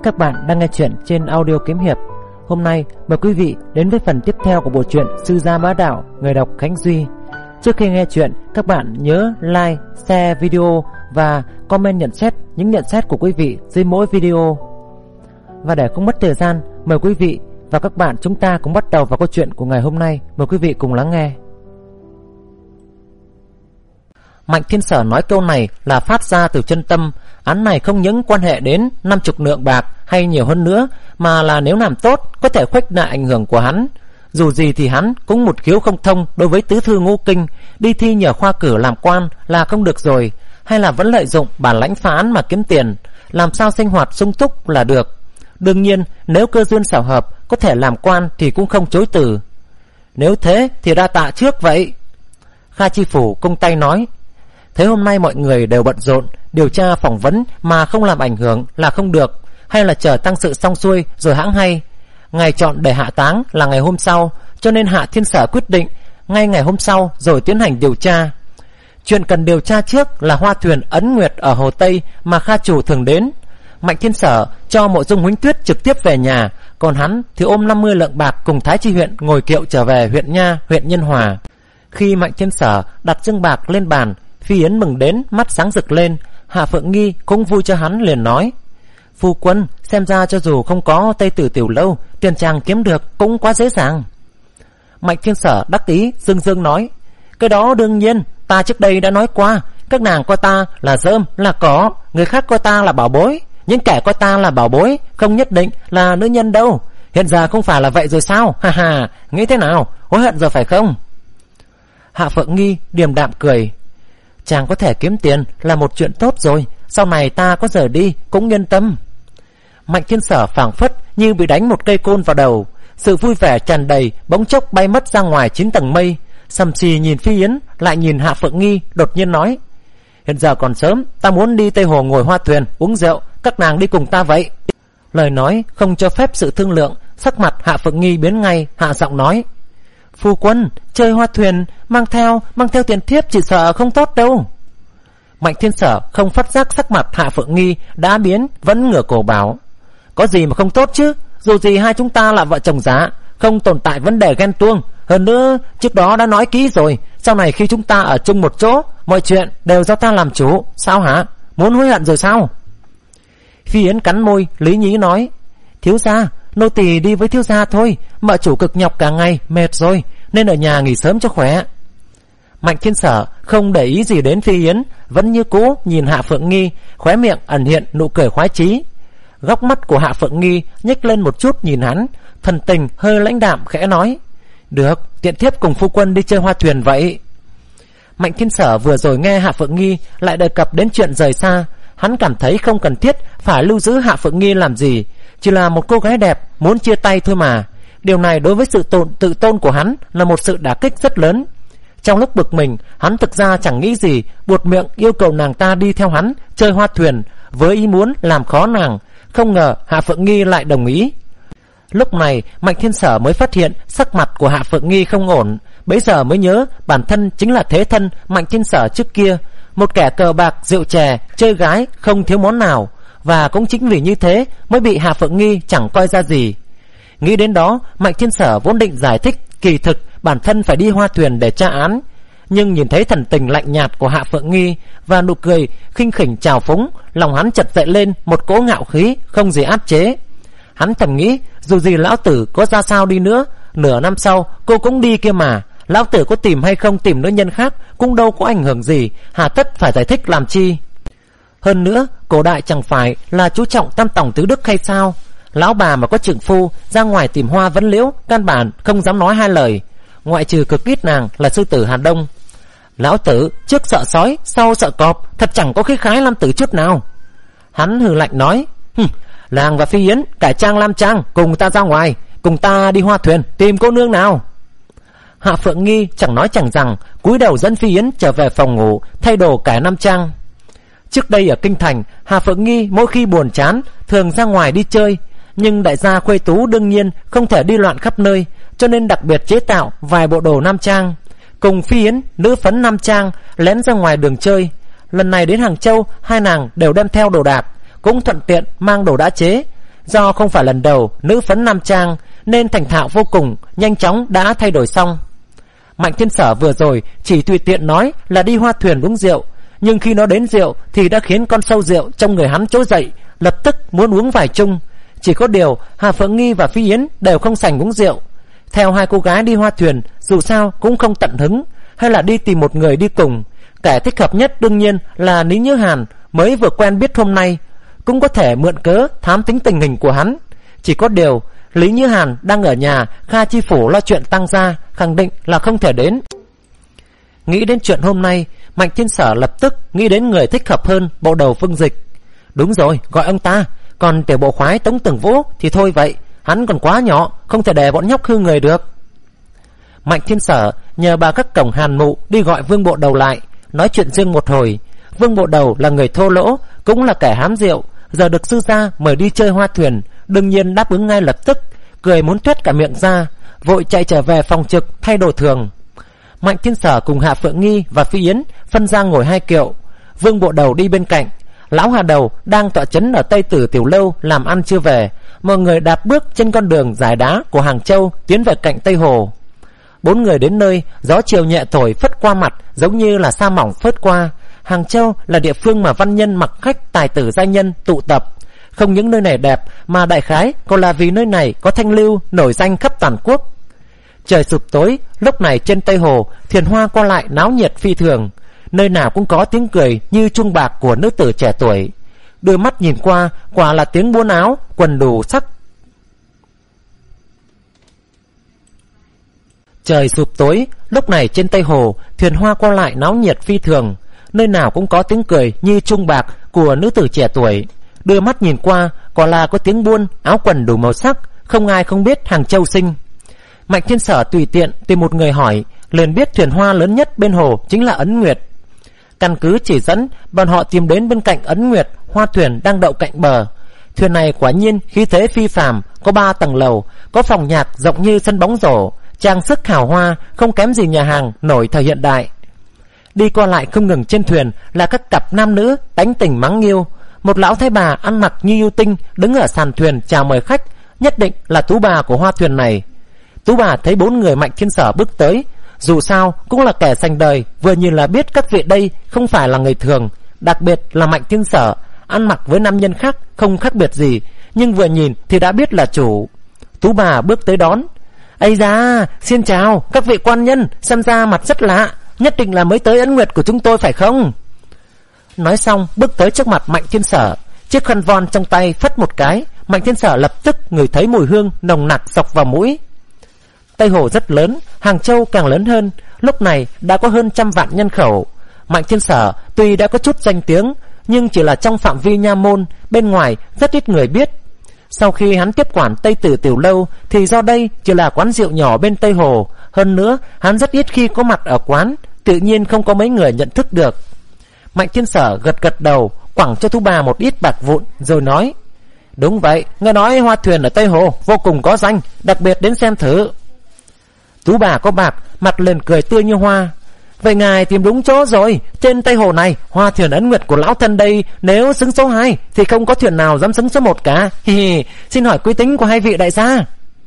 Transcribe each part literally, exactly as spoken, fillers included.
Các bạn đang nghe chuyện trên audio kiếm hiệp. Hôm nay mời quý vị đến với phần tiếp theo của bộ truyện Sư Gia Bá Đạo, người đọc Khánh Duy. Trước khi nghe chuyện, các bạn nhớ like, share video và comment nhận xét những nhận xét của quý vị dưới mỗi video. Và để không mất thời gian, mời quý vị và các bạn chúng ta cùng bắt đầu vào câu chuyện của ngày hôm nay. Mời quý vị cùng lắng nghe. Mạnh Thiên Sở nói câu này là phát ra từ chân tâm. Án này không những quan hệ đến năm chục lượng bạc hay nhiều hơn nữa, mà là nếu làm tốt có thể khuếch đại ảnh hưởng của hắn. Dù gì thì hắn cũng một khiếu không thông đối với tứ thư ngũ kinh, đi thi nhờ khoa cử làm quan là không được rồi, hay là vẫn lợi dụng bản lãnh phá án mà kiếm tiền, làm sao sinh hoạt sung túc là được. Đương nhiên nếu cơ duyên xảo hợp có thể làm quan thì cũng không chối từ. Nếu thế thì đa tạ trước vậy. Kha Chi Phủ cung tay nói, thế hôm nay mọi người đều bận rộn, điều tra phỏng vấn mà không làm ảnh hưởng là không được, hay là chờ tăng sự xong xuôi rồi hãng hay. Ngày chọn để hạ táng là ngày hôm sau, cho nên Hạ Thiên Sở quyết định ngay ngày hôm sau rồi tiến hành điều tra. Chuyện cần điều tra trước là hoa thuyền Ấn Nguyệt ở Hồ Tây mà Kha chủ thường đến. Mạnh Thiên Sở cho Mộ Dung Huỳnh Tuyết trực tiếp về nhà, còn hắn thì ôm năm mươi lượng bạc cùng Thái Chi huyện ngồi kiệu trở về huyện Nha, huyện Nhân Hòa. Khi Mạnh Thiên Sở đặt dương bạc lên bàn, Phi Yến mừng đến mắt sáng rực lên. Hạ Phượng Nghi cũng vui cho hắn, liền nói, phu quân, xem ra cho dù không có Tây Tử Tiểu Lâu, tiền chàng kiếm được cũng quá dễ dàng. Mạnh Thiên Sở đắc ý dương dương nói, cái đó đương nhiên, ta trước đây đã nói qua, các nàng coi ta là rơm là cỏ, người khác coi ta là bảo bối, những kẻ coi ta là bảo bối không nhất định là nữ nhân đâu. Hiện giờ không phải là vậy rồi sao? Ha ha, nghĩ thế nào, hối hận rồi phải không? Hạ Phượng Nghi điềm đạm cười, chàng có thể kiếm tiền là một chuyện tốt rồi, sau này ta có rời đi cũng yên tâm. Mạnh Thiên Sở phảng phất như bị đánh một cây côn vào đầu, sự vui vẻ tràn đầy bỗng chốc bay mất ra ngoài chín tầng mây. Sầm xì nhìn Phi Yến lại nhìn Hạ Phượng Nghi, đột nhiên nói, hiện giờ còn sớm, ta muốn đi Tây Hồ ngồi hoa thuyền uống rượu, các nàng đi cùng ta vậy. Lời nói không cho phép sự thương lượng, sắc mặt Hạ Phượng Nghi biến ngay, hạ giọng nói, phu quân, chơi hoa thuyền mang theo mang theo tiền thiếp chỉ sợ không tốt đâu. Mạnh Thiên Sở không phát giác sắc mặt Hạ Phượng Nghi đã biến, vẫn ngửa cổ bảo, có gì mà không tốt chứ, dù gì hai chúng ta là vợ chồng giá, không tồn tại vấn đề ghen tuông. Hơn nữa trước đó đã nói kỹ rồi, sau này khi chúng ta ở chung một chỗ, mọi chuyện đều do ta làm chủ. Sao hả, muốn hối hận rồi sao? Phi Yến cắn môi lý nhí nói, thiếu gia, nô tỳ đi với thiếu gia thôi, mợ chủ cực nhọc cả ngày mệt rồi, nên ở nhà nghỉ sớm cho khỏe. Mạnh Thiên Sở không để ý gì đến Phi Yến, vẫn như cũ nhìn Hạ Phượng Nghi, khóe miệng ẩn hiện nụ cười khoái chí. Góc mắt của Hạ Phượng Nghi nhếch lên một chút nhìn hắn, thần tình hơi lãnh đạm khẽ nói, được, tiện thiếp cùng phu quân đi chơi hoa thuyền vậy. Mạnh Thiên Sở vừa rồi nghe Hạ Phượng Nghi lại đề cập đến chuyện rời xa, hắn cảm thấy không cần thiết phải lưu giữ Hạ Phượng Nghi làm gì, chỉ là một cô gái đẹp muốn chia tay thôi mà. Điều này đối với sự tồn, tự tôn của hắn là một sự đả kích rất lớn. Trong lúc bực mình, hắn thực ra chẳng nghĩ gì, buột miệng yêu cầu nàng ta đi theo hắn chơi hoa thuyền, với ý muốn làm khó nàng. Không ngờ Hạ Phượng Nghi lại đồng ý. Lúc này Mạnh Thiên Sở mới phát hiện sắc mặt của Hạ Phượng Nghi không ổn, bấy giờ mới nhớ bản thân chính là thế thân Mạnh Thiên Sở trước kia, một kẻ cờ bạc rượu chè chơi gái không thiếu món nào, và cũng chính vì như thế mới bị Hạ Phượng Nghi chẳng coi ra gì. Nghĩ đến đó, Mạnh Thiên Sở vốn định giải thích kỳ thực bản thân phải đi hoa thuyền để tra án, nhưng nhìn thấy thần tình lạnh nhạt của Hạ Phượng Nghi và nụ cười khinh khỉnh trào phúng, lòng hắn chợt dậy lên một cỗ ngạo khí không gì áp chế. Hắn thầm nghĩ, dù gì lão tử có ra sao đi nữa, nửa năm sau cô cũng đi kia mà, lão tử có tìm hay không tìm nữ nhân khác cũng đâu có ảnh hưởng gì, hà tất phải giải thích làm chi. Hơn nữa cổ đại chẳng phải là chú trọng tam tòng tứ đức hay sao? Lão bà mà có trượng phu ra ngoài tìm hoa vấn liễu, căn bản không dám nói hai lời, ngoại trừ cực ít nàng là sư tử Hà Đông. Lão tử trước sợ sói, sau sợ cọp, thật chẳng có khí khái nam tử chút nào. Hắn hừ lạnh nói, nàng và Phi Yến cải trang lam trang cùng ta ra ngoài, cùng ta đi hoa thuyền tìm cô nương nào. Hạ Phượng Nghi chẳng nói chẳng rằng, cúi đầu dẫn Phi Yến trở về phòng ngủ thay đồ cải nam trang. Trước đây ở kinh thành, Hạ Phượng Nghi mỗi khi buồn chán thường ra ngoài đi chơi, nhưng đại gia khuê tú đương nhiên không thể đi loạn khắp nơi, cho nên đặc biệt chế tạo vài bộ đồ nam trang, cùng Phi Yến nữ phấn nam trang lén ra ngoài đường chơi. Lần này đến Hàng Châu, hai nàng đều đem theo đồ đạc, cũng thuận tiện mang đồ đã chế. do không phải lần đầu nữ phấn nam trang nên thành thạo vô cùng, nhanh chóng đã thay đổi xong. Mạnh Thiên Sở vừa rồi chỉ tùy tiện nói là đi hoa thuyền uống rượu, nhưng khi nó đến rượu thì đã khiến con sâu rượu trong người hắn trỗi dậy, lập tức muốn uống vài chung. Chỉ có điều Hạ Phượng Nghi và Phi Yến đều không sành uống rượu. Theo hai cô gái đi hoa thuyền dù sao cũng không tận hứng, hay là đi tìm một người đi cùng. Kẻ thích hợp nhất đương nhiên là Lý Như Hàn, mới vừa quen biết hôm nay, cũng có thể mượn cớ thám tính tình hình của hắn. Chỉ có điều Lý Như Hàn đang ở nhà, Kha Chi Phủ lo chuyện tăng gia, khẳng định là không thể đến. Nghĩ đến chuyện hôm nay, Mạnh Thiên Sở lập tức nghĩ đến người thích hợp hơn, bộ đầu Phương Dịch. Đúng rồi, gọi ông ta. Còn tiểu bộ khoái Tống Tưởng Vũ thì thôi vậy, hắn còn quá nhỏ, không thể để bọn nhóc hư người được. Mạnh Thiên Sở nhờ bà các cổng Hàn Mụ đi gọi Vương bộ đầu lại, nói chuyện riêng một hồi. Vương bộ đầu là người thô lỗ, cũng là kẻ hám rượu, giờ được sư gia mời đi chơi hoa thuyền, đương nhiên đáp ứng ngay lập tức, cười muốn tuét cả miệng ra, vội chạy trở về phòng trực thay đồ thường. Mạnh Thiên Sở cùng Hạ Phượng Nghi và Phi Yến phân ra ngồi hai kiệu. Vương bộ đầu đi bên cạnh. Lão Hà Đầu đang tọa chấn ở Tây Tử Tiểu Lâu làm ăn chưa về. Mọi người đạp bước trên con đường dài đá của Hàng Châu tiến về cạnh Tây Hồ. Bốn người đến nơi, gió chiều nhẹ thổi phất qua mặt, giống như là sa mỏng phớt qua. Hàng Châu là địa phương mà văn nhân mặc khách tài tử gia nhân tụ tập. Không những nơi này đẹp mà đại khái còn là vì nơi này có thanh lưu nổi danh khắp toàn quốc. Trời sụp tối, lúc này trên Tây Hồ thuyền hoa qua lại náo nhiệt phi thường, nơi nào cũng có tiếng cười như chuông bạc của nữ tử trẻ tuổi. Đôi mắt nhìn qua, quả là tiếng buôn áo, quần đủ sắc. Trời sụp tối, lúc này trên Tây Hồ thuyền hoa qua lại náo nhiệt phi thường, nơi nào cũng có tiếng cười như chuông bạc của nữ tử trẻ tuổi. Đưa mắt nhìn qua, quả là có tiếng buôn áo quần đủ màu sắc, không ai không biết Hàng Châu sinh. Mạnh Thiên Sở tùy tiện tìm một người hỏi, liền biết thuyền hoa lớn nhất bên hồ chính là Ấn Nguyệt. Căn cứ chỉ dẫn, bọn họ tìm đến bên cạnh Ấn Nguyệt, hoa thuyền đang đậu cạnh bờ. Thuyền này quả nhiên khí thế phi phàm, có ba tầng lầu, có phòng nhạc rộng như sân bóng rổ, trang sức hào hoa không kém gì nhà hàng nổi thời hiện đại. Đi qua lại không ngừng trên thuyền là các cặp nam nữ tánh tình mắng nghiêu. Một lão thái bà ăn mặc như yêu tinh đứng ở sàn thuyền chào mời khách, nhất định là tú bà của hoa thuyền này. Tú bà thấy bốn người Mạnh Thiên Sở bước tới, dù sao cũng là kẻ sành đời, vừa nhìn là biết các vị đây không phải là người thường, đặc biệt là Mạnh Thiên Sở ăn mặc với nam nhân khác không khác biệt gì, nhưng vừa nhìn thì đã biết là chủ. Tú bà bước tới đón. Ây da, xin chào các vị quan nhân, xem ra mặt rất lạ, nhất định là mới tới Ấn Nguyệt của chúng tôi phải không? Nói xong bước tới trước mặt Mạnh Thiên Sở, chiếc khăn voan trong tay phất một cái, Mạnh Thiên Sở lập tức ngửi thấy mùi hương nồng nặc xộc vào mũi. Tây Hồ rất lớn, Hàng Châu càng lớn hơn, lúc này đã có hơn trăm vạn nhân khẩu. Mạnh Thiên Sở tuy đã có chút danh tiếng, nhưng chỉ là trong phạm vi nha môn, bên ngoài rất ít người biết. Sau khi hắn tiếp quản Tây Tử Tiểu Lâu thì do đây chỉ là quán rượu nhỏ bên Tây Hồ, hơn nữa hắn rất ít khi có mặt ở quán, tự nhiên không có mấy người nhận thức được. Mạnh Thiên Sở gật gật đầu, quẳng cho Tú bà một ít bạc vụn rồi nói: Đúng vậy, nghe nói hoa thuyền ở Tây Hồ vô cùng có danh, đặc biệt đến xem thử. Tú bà có bạc, mặt liền cười tươi như hoa. Vậy ngài tìm đúng chỗ rồi, trên Tây Hồ này hoa thuyền Ấn Nguyệt của lão thân đây nếu xứng số hai thì không có thuyền nào dám xứng số một cả. Hi hi, xin hỏi quý tính của hai vị đại gia.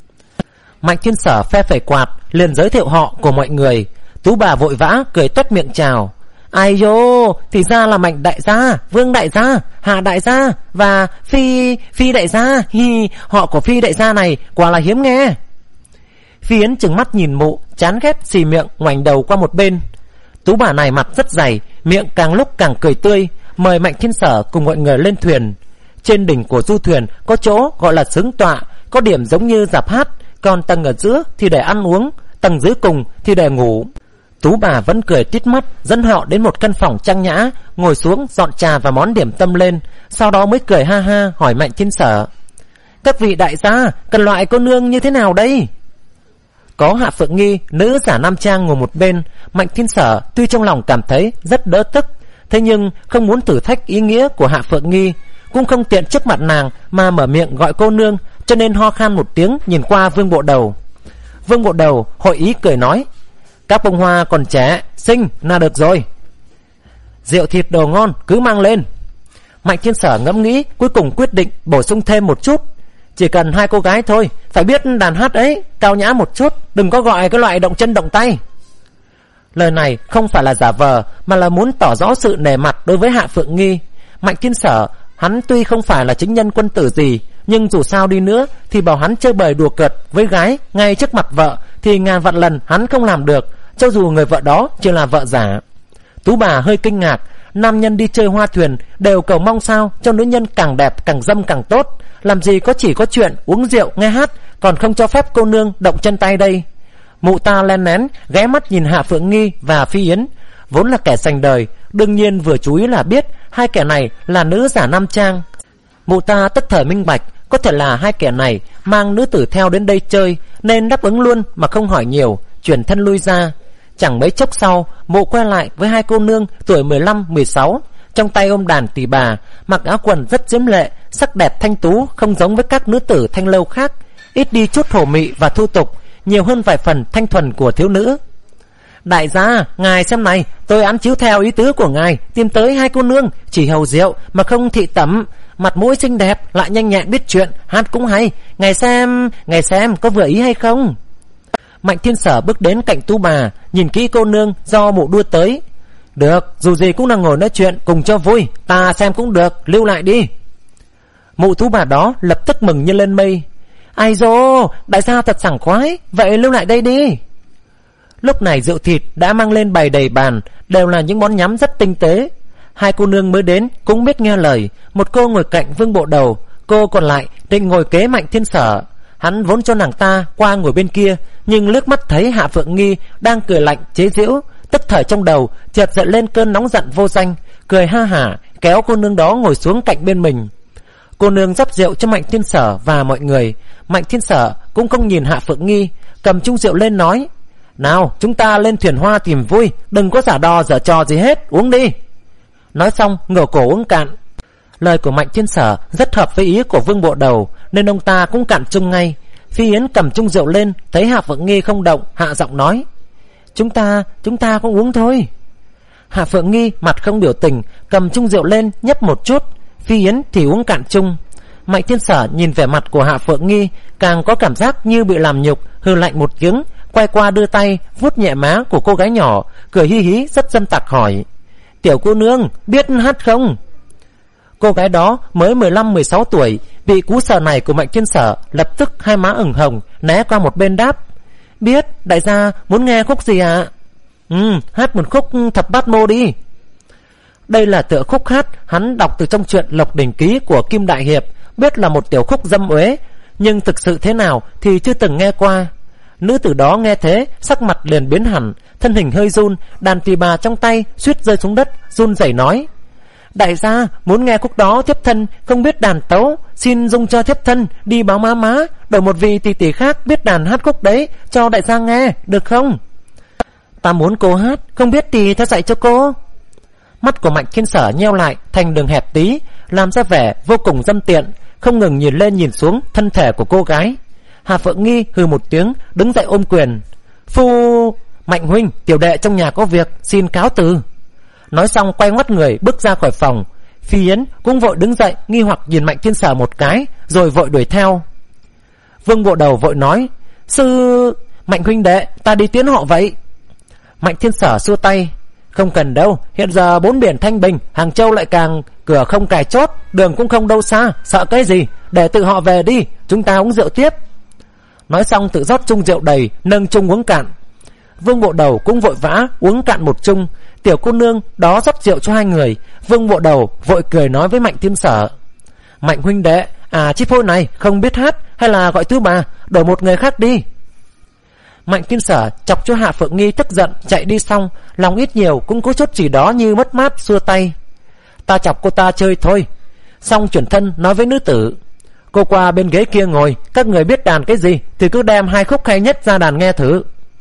Mạnh Thiên Sở phe phẩy quạt liền giới thiệu họ của mọi người. Tú bà vội vã cười toét miệng chào. Ai dô, thì ra là Mạnh đại gia, Vương đại gia, Hạ đại gia và Phi Phi đại gia. Hi, họ của Phi đại gia này quả là hiếm nghe. Phi Yến trừng mắt nhìn mụ, chán ghét xì miệng ngoảnh đầu qua một bên. Tú bà này mặt rất dày, miệng càng lúc càng cười tươi, mời Mạnh Thiên Sở cùng mọi người lên thuyền. Trên đỉnh của du thuyền có chỗ gọi là xứng tọa, có điểm giống như rạp hát, còn tầng ở giữa thì để ăn uống, tầng dưới cùng thì để ngủ. Tú bà vẫn cười tít mắt, dẫn họ đến một căn phòng trang nhã, ngồi xuống dọn trà và món điểm tâm lên, sau đó mới cười ha ha hỏi Mạnh Thiên Sở: Các vị đại gia cần loại cô nương như thế nào đây? Có Hạ Phượng Nghi, nữ giả nam trang ngồi một bên. Mạnh Thiên Sở tuy trong lòng cảm thấy rất đỡ tức, thế nhưng không muốn thử thách ý nghĩa của Hạ Phượng Nghi, cũng không tiện trước mặt nàng mà mở miệng gọi cô nương, cho nên ho khan một tiếng nhìn qua Vương bộ đầu. Vương bộ đầu hội ý cười nói: Các bông hoa còn trẻ, xinh là được rồi. Rượu thịt đồ ngon cứ mang lên. Mạnh Thiên Sở ngẫm nghĩ, cuối cùng quyết định bổ sung thêm một chút. Chỉ cần hai cô gái thôi, phải biết đàn hát ấy, cao nhã một chút, đừng có gọi cái loại động chân động tay. Lời này không phải là giả vờ, mà là muốn tỏ rõ sự nể mặt đối với Hạ Phượng Nghi. Mạnh Thiên Sở, hắn tuy không phải là chính nhân quân tử gì, nhưng dù sao đi nữa thì bảo hắn chơi bời đùa cợt với gái ngay trước mặt vợ thì ngàn vạn lần hắn không làm được, cho dù người vợ đó chỉ là vợ giả. Tú bà hơi kinh ngạc, nam nhân đi chơi hoa thuyền đều cầu mong sao cho nữ nhân càng đẹp càng dâm càng tốt, làm gì có chỉ có chuyện uống rượu nghe hát, còn không cho phép cô nương động chân tay đây. Mụ ta len lén ghé mắt nhìn Hạ Phượng Nghi và Phi Yến, vốn là kẻ sành đời, đương nhiên vừa chú ý là biết hai kẻ này là nữ giả nam trang. Mụ ta tất thời minh bạch, có thể là hai kẻ này mang nữ tử theo đến đây chơi, nên đáp ứng luôn mà không hỏi nhiều, chuyển thân lui ra. Chẳng mấy chốc sau, mụ quay lại với hai cô nương tuổi mười lăm mười sáu, trong tay ôm đàn tỳ bà, mặc áo quần rất diễm lệ, sắc đẹp thanh tú, không giống với các nữ tử thanh lâu khác, ít đi chút hồ mị và thu tục, nhiều hơn vài phần thanh thuần của thiếu nữ. Đại gia, ngài xem này, tôi án chiếu theo ý tứ của ngài, tìm tới hai cô nương chỉ hầu rượu mà không thị tẩm, mặt mũi xinh đẹp, lại nhanh nhẹn biết chuyện, hát cũng hay, ngài xem, ngài xem có vừa ý hay không? Mạnh Thiên Sở bước đến cạnh Tú bà, nhìn kỹ cô nương do mụ đua tới. Được, dù gì cũng là ngồi nói chuyện cùng cho vui, ta xem cũng được, lưu lại đi. Mụ Tú bà đó lập tức mừng như lên mây. Ai dô, đại gia thật sảng khoái, vậy lưu lại đây đi. Lúc này rượu thịt đã mang lên bày đầy bàn, đều là những món nhắm rất tinh tế. Hai cô nương mới đến cũng biết nghe lời, một cô ngồi cạnh Vương Bộ Đầu, cô còn lại định ngồi kế Mạnh Thiên Sở. Hắn vốn cho nàng ta qua ngồi bên kia, nhưng liếc mắt thấy Hạ Phượng Nghi đang cười lạnh chế giễu, tất thời trong đầu chợt dậy lên cơn nóng giận vô danh, cười ha hả kéo cô nương đó ngồi xuống cạnh bên mình. Cô nương rót rượu cho Mạnh Thiên Sở và mọi người. Mạnh Thiên Sở cũng không nhìn Hạ Phượng Nghi, cầm chung rượu lên nói: Nào, chúng ta lên thuyền hoa tìm vui, đừng có giả đò giả trò gì hết, uống đi. Nói xong ngửa cổ uống cạn. Lời của Mạnh Thiên Sở rất hợp với ý của Vương Bộ Đầu, nên ông ta cũng cạn chung ngay. Phi Yến cầm chung rượu lên, thấy Hạ Phượng Nghi không động, hạ giọng nói: Chúng ta, chúng ta cũng uống thôi. Hạ Phượng Nghi mặt không biểu tình, cầm chung rượu lên nhấp một chút. Phi Yến thì uống cạn chung. Mạnh Thiên Sở nhìn vẻ mặt của Hạ Phượng Nghi, càng có cảm giác như bị làm nhục, hừ lạnh một tiếng, quay qua đưa tay vuốt nhẹ má của cô gái nhỏ, cười hi hí rất dâm tặc hỏi: Tiểu cô nương biết hát không? Cô gái đó mới mười lăm mười sáu tuổi, bị cú sờ này của Mạnh Thiên Sở lập tức hai má ửng hồng, né qua một bên đáp: Biết, đại gia muốn nghe khúc gì ạ? À? Ừ, hát một khúc Thập Bát Mô đi. Đây là tựa khúc hát hắn đọc từ trong truyện Lộc Đỉnh Ký của Kim Đại Hiệp, biết là một tiểu khúc dâm uế, nhưng thực sự thế nào thì chưa từng nghe qua. Nữ tử đó nghe thế, sắc mặt liền biến hẳn, thân hình hơi run, đàn tỳ bà trong tay suýt rơi xuống đất, run rẩy nói: Đại gia muốn nghe khúc đó, thiếp thân không biết đàn tấu, xin dung cho thiếp thân đi báo má má, đổi một vị tỷ tỷ khác biết đàn hát khúc đấy cho đại gia nghe, được không? Ta muốn cô hát, không biết thì ta dạy cho cô. Mắt của Mạnh Thiên Sở nheo lại thành đường hẹp tí, làm ra vẻ vô cùng dâm tiện, không ngừng nhìn lên nhìn xuống thân thể của cô gái. Hà Phượng Nghi hừ một tiếng, đứng dậy ôm quyền: Phu, Mạnh huynh, tiểu đệ trong nhà có việc, xin cáo từ. Nói xong quay ngoắt người bước ra khỏi phòng. Phi Yến cũng vội đứng dậy, nghi hoặc nhìn Mạnh Thiên Sở một cái, rồi vội đuổi theo. Vương Bộ Đầu vội nói: Sư, Mạnh huynh đệ, ta đi tiễn họ vậy. Mạnh Thiên Sở xua tay: Không cần đâu, hiện giờ bốn biển thanh bình, Hàng Châu lại càng cửa không cài chốt, đường cũng không đâu xa, sợ cái gì, để tự họ về đi, chúng ta uống rượu tiếp. Nói xong tự rót chung rượu đầy, nâng chung uống cạn. Vương Bộ Đầu cũng vội vã uống cạn một chung. Tiểu cô nương đó rót rượu cho hai người. Vương Bộ Đầu vội cười nói với Mạnh Thiên Sở: Mạnh huynh đệ, à chiếc phôi này không biết hát, hay là gọi Tú bà, đổi một người khác đi. Mạnh Thiên Sở chọc cho Hạ Phượng Nghi tức giận chạy đi, xong lòng ít nhiều cũng có chút gì đó như mất mát, xua tay: Ta chọc cô ta chơi thôi. Xong chuyển thân nói với nữ tử: Cô qua bên ghế kia ngồi, các người biết đàn cái gì thì cứ đem hai khúc hay nhất ra đàn nghe thử.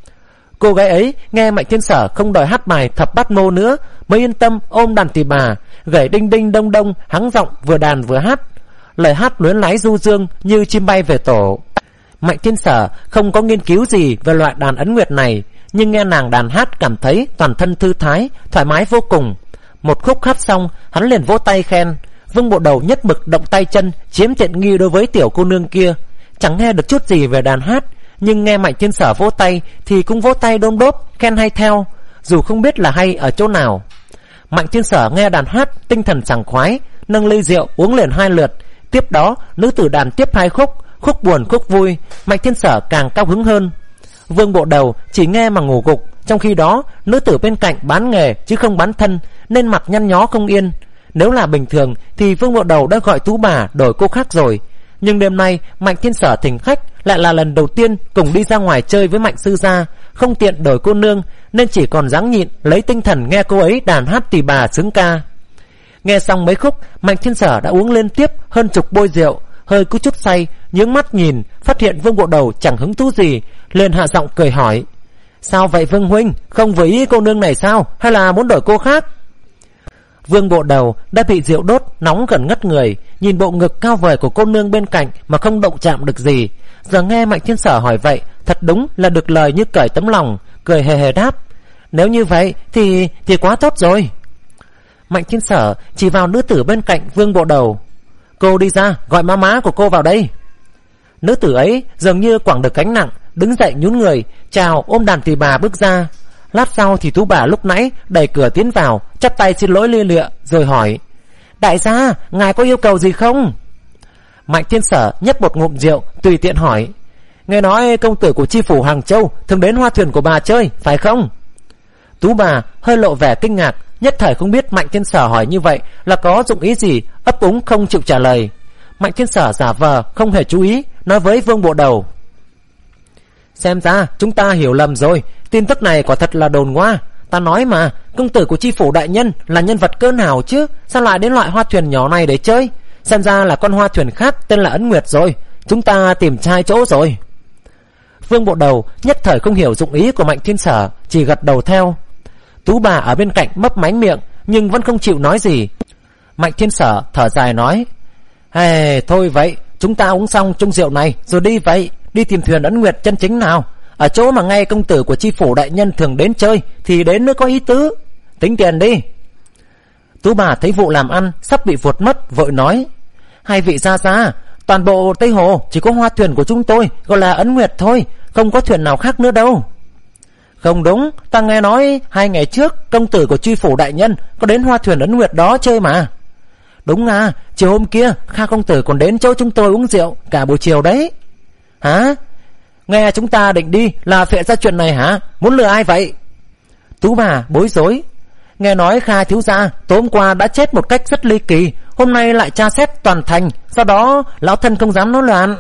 Cô gái ấy nghe Mạnh Thiên Sở không đòi hát bài Thập Bát Mô nữa, mới yên tâm ôm đàn tỳ bà, gảy đinh đinh đông đông, hắng giọng vừa đàn vừa hát. Lời hát luyến lái du dương như chim bay về tổ. Mạnh Thiên Sở không có nghiên cứu gì về loại đàn ấn nguyệt này, nhưng nghe nàng đàn hát cảm thấy toàn thân thư thái, thoải mái vô cùng. Một khúc hát xong, hắn liền vỗ tay khen: Vương Bộ Đầu nhất mực động tay chân chiếm tiện nghi đối với tiểu cô nương kia. Chẳng nghe được chút gì về đàn hát, nhưng nghe Mạnh Thiên Sở vỗ tay thì cũng vỗ tay đôm đốp khen hay theo, dù không biết là hay ở chỗ nào. Mạnh Thiên Sở nghe đàn hát tinh thần sảng khoái, nâng ly rượu uống liền hai lượt. Tiếp đó nữ tử đàn tiếp hai khúc, khúc buồn khúc vui. Mạnh Thiên Sở càng cao hứng hơn. Vương Bộ Đầu chỉ nghe mà ngủ gục. Trong khi đó nữ tử bên cạnh bán nghề chứ không bán thân, nên mặt nhăn nhó không yên. Nếu là bình thường thì Vương Bộ Đầu đã gọi Tú bà đổi cô khác rồi. Nhưng đêm nay Mạnh Thiên Sở thỉnh khách, lại là lần đầu tiên cùng đi ra ngoài chơi với Mạnh sư gia, không tiện đổi cô nương, nên chỉ còn dáng nhịn lấy tinh thần nghe cô ấy đàn hát tỳ bà sướng ca. Nghe xong mấy khúc, Mạnh Thiên Sở đã uống liên tiếp hơn chục bôi rượu, hơi có chút say, nhướng mắt nhìn, phát hiện Vương Bộ Đầu chẳng hứng thú gì, liền hạ giọng cười hỏi: sao vậy Vương huynh, không với ý cô nương này sao, hay là muốn đổi cô khác? Vương Bộ Đầu đã bị rượu đốt nóng gần ngất người, nhìn bộ ngực cao vời của cô nương bên cạnh mà không động chạm được gì. Giờ nghe Mạnh Thiên Sở hỏi vậy, thật đúng là được lời như cởi tấm lòng, cười hề hề đáp: nếu như vậy thì thì quá tốt rồi. Mạnh Thiên Sở chỉ vào nữ tử bên cạnh Vương Bộ Đầu: cô đi ra gọi má má của cô vào đây. Nữ tử ấy dường như quẳng được gánh nặng, đứng dậy nhún người chào ôm đàn tỳ bà bước ra. Lát sau thì Tú bà lúc nãy đẩy cửa tiến vào, chắp tay xin lỗi lia lịa rồi hỏi: đại gia, ngài có yêu cầu gì không? Mạnh Thiên Sở nhấp một ngụm rượu, tùy tiện hỏi: nghe nói công tử của chi phủ Hàng Châu thường đến hoa thuyền của bà chơi, phải không? Tú bà hơi lộ vẻ kinh ngạc, nhất thời không biết Mạnh Thiên Sở hỏi như vậy là có dụng ý gì, ấp úng không chịu trả lời. Mạnh Thiên Sở giả vờ không hề chú ý, nói với Vương Bộ Đầu: xem ra chúng ta hiểu lầm rồi, tin tức này quả thật là đồn ngoa. Ta nói mà, công tử của chi phủ đại nhân là nhân vật cỡ nào chứ, sao lại đến loại hoa thuyền nhỏ này để chơi? Xem ra là con hoa thuyền khác tên là Ấn Nguyệt rồi, chúng ta tìm sai chỗ rồi. Vương Bộ Đầu nhất thời không hiểu dụng ý của Mạnh Thiên Sở, chỉ gật đầu theo. Tú bà ở bên cạnh mấp máy miệng nhưng vẫn không chịu nói gì. Mạnh Thiên Sở thở dài nói: hey, thôi vậy, chúng ta uống xong chung rượu này rồi đi vậy, đi tìm thuyền Ấn Nguyệt chân chính nào. Ở chỗ mà ngay công tử của chi phủ đại nhân thường đến chơi thì đến nữa có ý tứ. Tính tiền đi. Tú bà thấy vụ làm ăn sắp bị vuột mất, vội nói: hai vị gia gia, toàn bộ Tây Hồ chỉ có hoa thuyền của chúng tôi gọi là Ấn Nguyệt thôi, không có thuyền nào khác nữa đâu. Không đúng, ta nghe nói hai ngày trước công tử của chi phủ đại nhân có đến hoa thuyền Ấn Nguyệt đó chơi mà. Đúng à, chiều hôm kia Kha công tử còn đến chỗ chúng tôi uống rượu cả buổi chiều đấy. Hả? Nghe chúng ta định đi là phệ ra chuyện này hả? Muốn lừa ai vậy? Tú bà bối rối: nghe nói Kha thiếu gia tối hôm qua đã chết một cách rất ly kỳ, hôm nay lại tra xét toàn thành, do đó lão thân không dám nói loạn.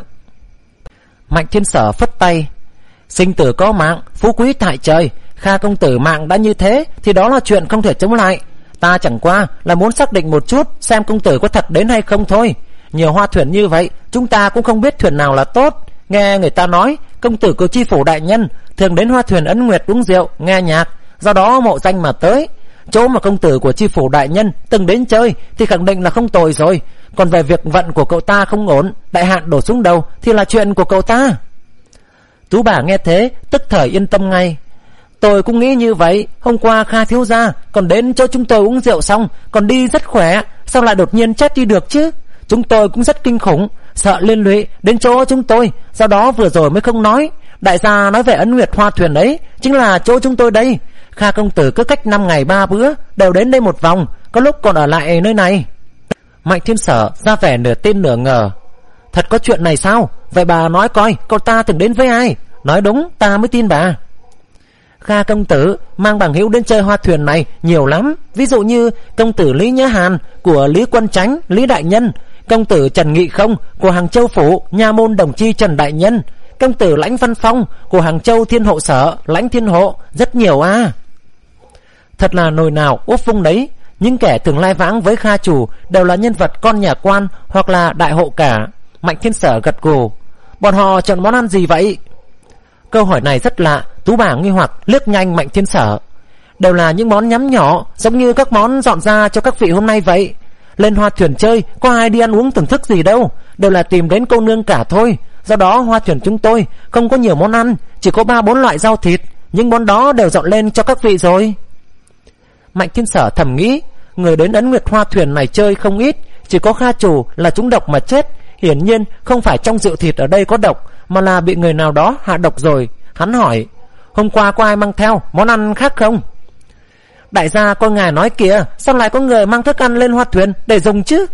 Mạnh Thiên Sở phất tay: sinh tử có mạng, phú quý tại trời. Kha công tử mạng đã như thế thì đó là chuyện không thể chống lại. Ta chẳng qua là muốn xác định một chút xem công tử có thật đến hay không thôi. Nhiều hoa thuyền như vậy, chúng ta cũng không biết thuyền nào là tốt. Nghe người ta nói công tử của chi phủ đại nhân thường đến hoa thuyền Ấn Nguyệt uống rượu, nghe nhạc, do đó mộ danh mà tới. Chỗ mà công tử của chi phủ đại nhân từng đến chơi thì khẳng định là không tồi rồi. Còn về việc vận của cậu ta không ổn, đại hạn đổ xuống đầu thì là chuyện của cậu ta. Tú bà nghe thế tức thời yên tâm ngay: tôi cũng nghĩ như vậy, hôm qua Kha thiếu gia còn đến chỗ chúng tôi uống rượu xong còn đi rất khỏe, sao lại đột nhiên chết đi được chứ? Chúng tôi cũng rất kinh khủng, sợ liên lụy đến chỗ chúng tôi, do đó vừa rồi mới không nói. Đại gia nói về Ấn Nguyệt hoa thuyền ấy chính là chỗ chúng tôi đây. Kha công tử cứ cách năm ngày ba bữa đều đến đây một vòng, có lúc còn ở lại nơi này. Mạnh Thiên Sở ra vẻ nửa tin nửa ngờ: thật có chuyện này sao? Vậy bà nói coi, cậu ta từng đến với ai? Nói đúng ta mới tin bà. Kha công tử mang bằng hữu đến chơi hoa thuyền này nhiều lắm, ví dụ như công tử Lý Nhã Hàn của Lý Quân Chánh, Lý Đại Nhân, công tử Trần Nghị Không của Hàng Châu Phủ, Nha Môn Đồng Chi Trần Đại Nhân, công tử Lãnh Văn Phong của Hàng Châu Thiên Hộ Sở, Lãnh Thiên Hộ, rất nhiều à. Thật là nồi nào úp vung đấy. Những kẻ thường lai vãng với Kha chủ đều là nhân vật con nhà quan hoặc là đại hộ cả. Mạnh Thiên Sở gật gù: bọn họ chọn món ăn gì vậy? Câu hỏi này rất lạ. Tú bà nghi hoặc liếc nhanh Mạnh Thiên Sở. Đều là những món nhắm nhỏ, giống như các món dọn ra cho các vị hôm nay vậy. Lên hoa thuyền chơi có ai đi ăn uống thưởng thức gì đâu, đều là tìm đến cô nương cả thôi. Do đó hoa thuyền chúng tôi không có nhiều món ăn, chỉ có ba bốn loại rau thịt. Những món đó đều dọn lên cho các vị rồi. Mạnh Thiên Sở thầm nghĩ, người đến Ấn Nguyệt hoa thuyền này chơi không ít, chỉ có Kha chủ là trúng độc mà chết. Hiển nhiên không phải trong rượu thịt ở đây có độc, mà là bị người nào đó hạ độc rồi. Hắn hỏi: hôm qua có ai mang theo món ăn khác không? Đại gia, con ngài nói kìa, sao lại có người mang thức ăn lên hoa thuyền để dùng chứ?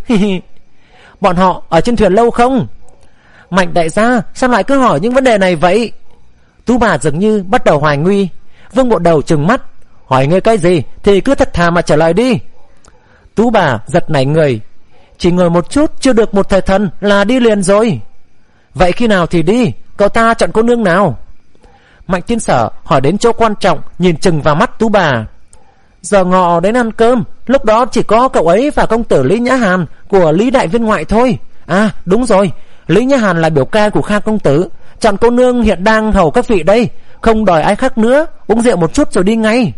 Bọn họ ở trên thuyền lâu không? Mạnh đại gia, sao lại cứ hỏi những vấn đề này vậy? Tú bà dường như bắt đầu hoài nghi. Vương Bộ Đầu trừng mắt: hỏi ngươi cái gì thì cứ thật thà mà trả lời đi. Tú bà giật nảy người: chỉ ngồi một chút, chưa được một thời thần là đi liền rồi. Vậy khi nào thì đi? Cậu ta chọn cô nương nào? Mạnh Thiên Sở hỏi đến chỗ quan trọng, nhìn chừng vào mắt Tú bà. Giờ ngọ đến ăn cơm, lúc đó chỉ có cậu ấy và công tử Lý Nhã Hàn của Lý đại viên ngoại thôi. À đúng rồi, Lý Nhã Hàn là biểu ca của Kha công tử. Chọn cô nương hiện đang hầu các vị đây, không đòi ai khác nữa, uống rượu một chút rồi đi ngay.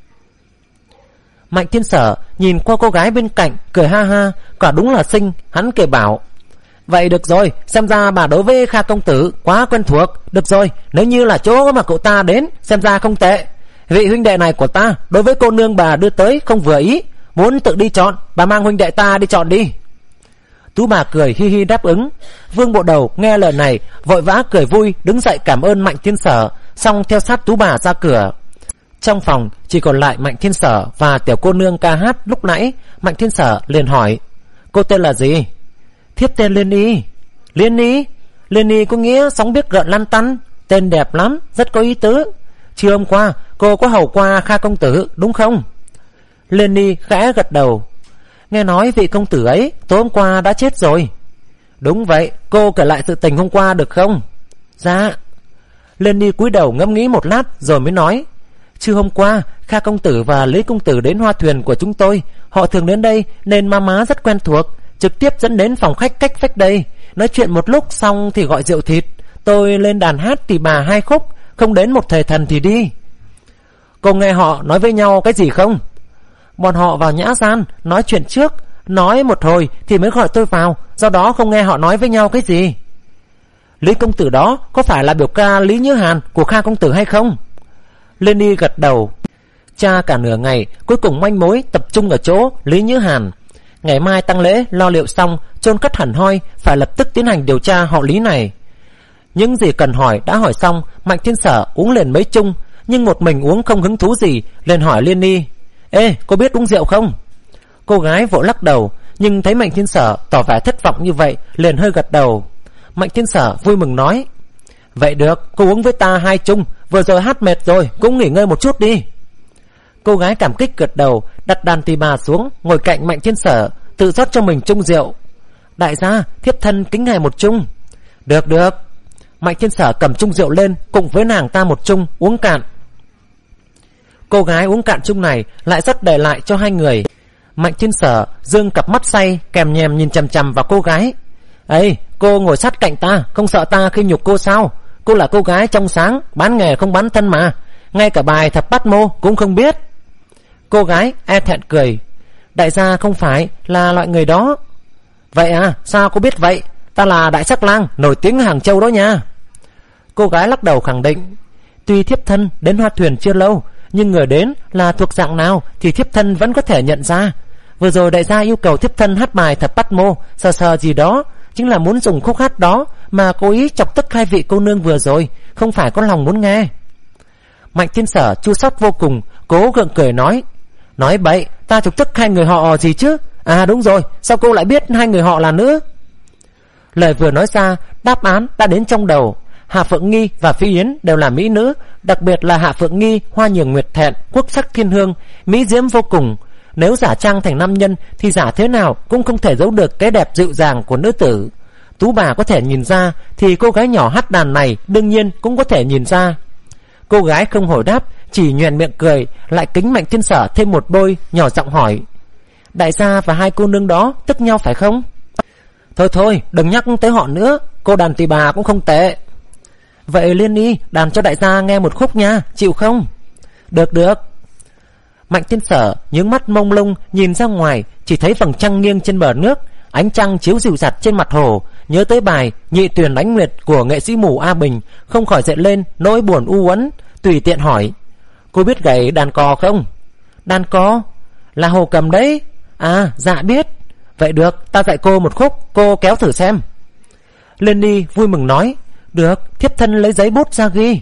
Mạnh Thiên Sở nhìn qua cô gái bên cạnh, cười ha ha, quả đúng là xinh. Hắn cười bảo: vậy được rồi, xem ra bà đối với Kha công tử quá quen thuộc. Được rồi, nếu như là chỗ mà cậu ta đến, xem ra không tệ. Vị huynh đệ này của ta đối với cô nương bà đưa tới không vừa ý, muốn tự đi chọn, bà mang huynh đệ ta đi chọn đi. Tú bà cười hi hi đáp ứng. Vương Bộ Đầu nghe lời này vội vã cười vui, đứng dậy cảm ơn Mạnh Thiên Sở, xong theo sát Tú bà ra cửa. Trong phòng chỉ còn lại Mạnh Thiên Sở và tiểu cô nương ca hát lúc nãy. Mạnh Thiên Sở liền hỏi: cô tên là gì? Thiếp tên Liên Y. Liên Y? Liên Y có nghĩa sóng biết gợn lăn tăn. Tên đẹp lắm, rất có ý tứ. Chiều hôm qua cô có hầu qua Kha công tử đúng không? Liên Y khẽ gật đầu. Nghe nói vị công tử ấy tối hôm qua đã chết rồi. Đúng vậy, cô kể lại sự tình hôm qua được không? Dạ. Liên Y cúi đầu ngẫm nghĩ một lát rồi mới nói: trưa hôm qua Kha công tử và Lý công tử đến hoa thuyền của chúng tôi. Họ thường đến đây nên ma má rất quen thuộc, trực tiếp dẫn đến phòng khách cách vách đây. Nói chuyện một lúc xong thì gọi rượu thịt. Tôi lên đàn hát tỳ bà hai khúc, không đến một thời thần thì đi. Cô nghe họ nói với nhau cái gì không? Bọn họ vào nhã gian nói chuyện trước, nói một hồi thì mới gọi tôi vào, do đó không nghe họ nói với nhau cái gì. Lý công tử đó có phải là biểu ca Lý Như Hàn của Kha công tử hay không? Liên Y gật đầu. Cha cả nửa ngày, cuối cùng manh mối tập trung ở chỗ Lý Như Hàn. Ngày mai tang lễ lo liệu xong, chôn cất hẳn hoi, phải lập tức tiến hành điều tra họ Lý này. Những gì cần hỏi đã hỏi xong. Mạnh Thiên Sở uống liền mấy chung, nhưng một mình uống không hứng thú gì, liền hỏi Liên Y: ê, cô biết uống rượu không? Cô gái vội lắc đầu, nhưng thấy Mạnh Thiên Sở tỏ vẻ thất vọng như vậy, liền hơi gật đầu. Mạnh Thiên Sở vui mừng nói: vậy được, cô uống với ta hai chung, vừa rồi hát mệt rồi, cũng nghỉ ngơi một chút đi. Cô gái cảm kích gật đầu, đặt đàn tỳ bà xuống, ngồi cạnh Mạnh Thiên Sở, tự rót cho mình chung rượu. Đại gia, thiếp thân kính ngài một chung. Được được. Mạnh Thiên Sở cầm chung rượu lên, cùng với nàng ta một chung, uống cạn. Cô gái uống cạn chung này, lại rót để lại cho hai người. Mạnh Thiên Sở dương cặp mắt say, kèm nhèm nhìn chằm chằm vào cô gái. Ấy, cô ngồi sát cạnh ta, không sợ ta khi nhục cô sao? Cô là cô gái trong sáng, bán nghề không bán thân mà, ngay cả bài thập bát mô cũng không biết. Cô gái e thẹn cười: đại gia không phải là loại người đó. Vậy à, sao cô biết vậy? Ta là Đại Sắc Lang, nổi tiếng Hàng Châu đó nha. Cô gái lắc đầu khẳng định: tuy thiếp thân đến hoa thuyền chưa lâu, nhưng người đến là thuộc dạng nào thì thiếp thân vẫn có thể nhận ra. Vừa rồi đại gia yêu cầu thiếp thân hát bài thập bát mô, sờ sờ gì đó, chính là muốn dùng khúc hát đó mà cố ý chọc tức hai vị cô nương vừa rồi, không phải có lòng muốn nghe. Mạnh Thiên Sở chua xót vô cùng, cố gượng cười nói: nói bậy, ta chọc tức hai người họ gì chứ? À đúng rồi, sao cô lại biết hai người họ là nữ? Lời vừa nói ra, đáp án đã đến trong đầu. Hạ Phượng Nghi và Phi Yến đều là mỹ nữ, đặc biệt là Hạ Phượng Nghi hoa nhường nguyệt thẹn, quốc sắc thiên hương, mỹ diễm vô cùng. Nếu giả trang thành nam nhân thì giả thế nào cũng không thể giấu được cái đẹp dịu dàng của nữ tử. Tú bà có thể nhìn ra thì cô gái nhỏ hát đàn này đương nhiên cũng có thể nhìn ra. Cô gái không hồi đáp, chỉ nhoẻn miệng cười, lại kính Mạnh Thiên Sở thêm một bôi, nhỏ giọng hỏi: đại gia và hai cô nương đó tức nhau phải không? Thôi thôi, đừng nhắc tới họ nữa, cô đàn tỳ bà cũng không tệ. Vậy Liên Y đàn cho đại gia nghe một khúc nha, chịu không? Được được. Mạnh Thiên Sở nhướng mắt mông lung nhìn ra ngoài, chỉ thấy vầng trăng nghiêng trên bờ nước, ánh trăng chiếu dịu dặt trên mặt hồ, nhớ tới bài Nhị Tuyền Ánh Nguyệt của nghệ sĩ mù A Bình, không khỏi dậy lên nỗi buồn u uất, tùy tiện hỏi: cô biết gảy đàn cò không? Đàn cò? Là Hồ Cầm đấy. À dạ biết. Vậy được, ta dạy cô một khúc, cô kéo thử xem. Lenny vui mừng nói, được, thiếp thân lấy giấy bút ra ghi.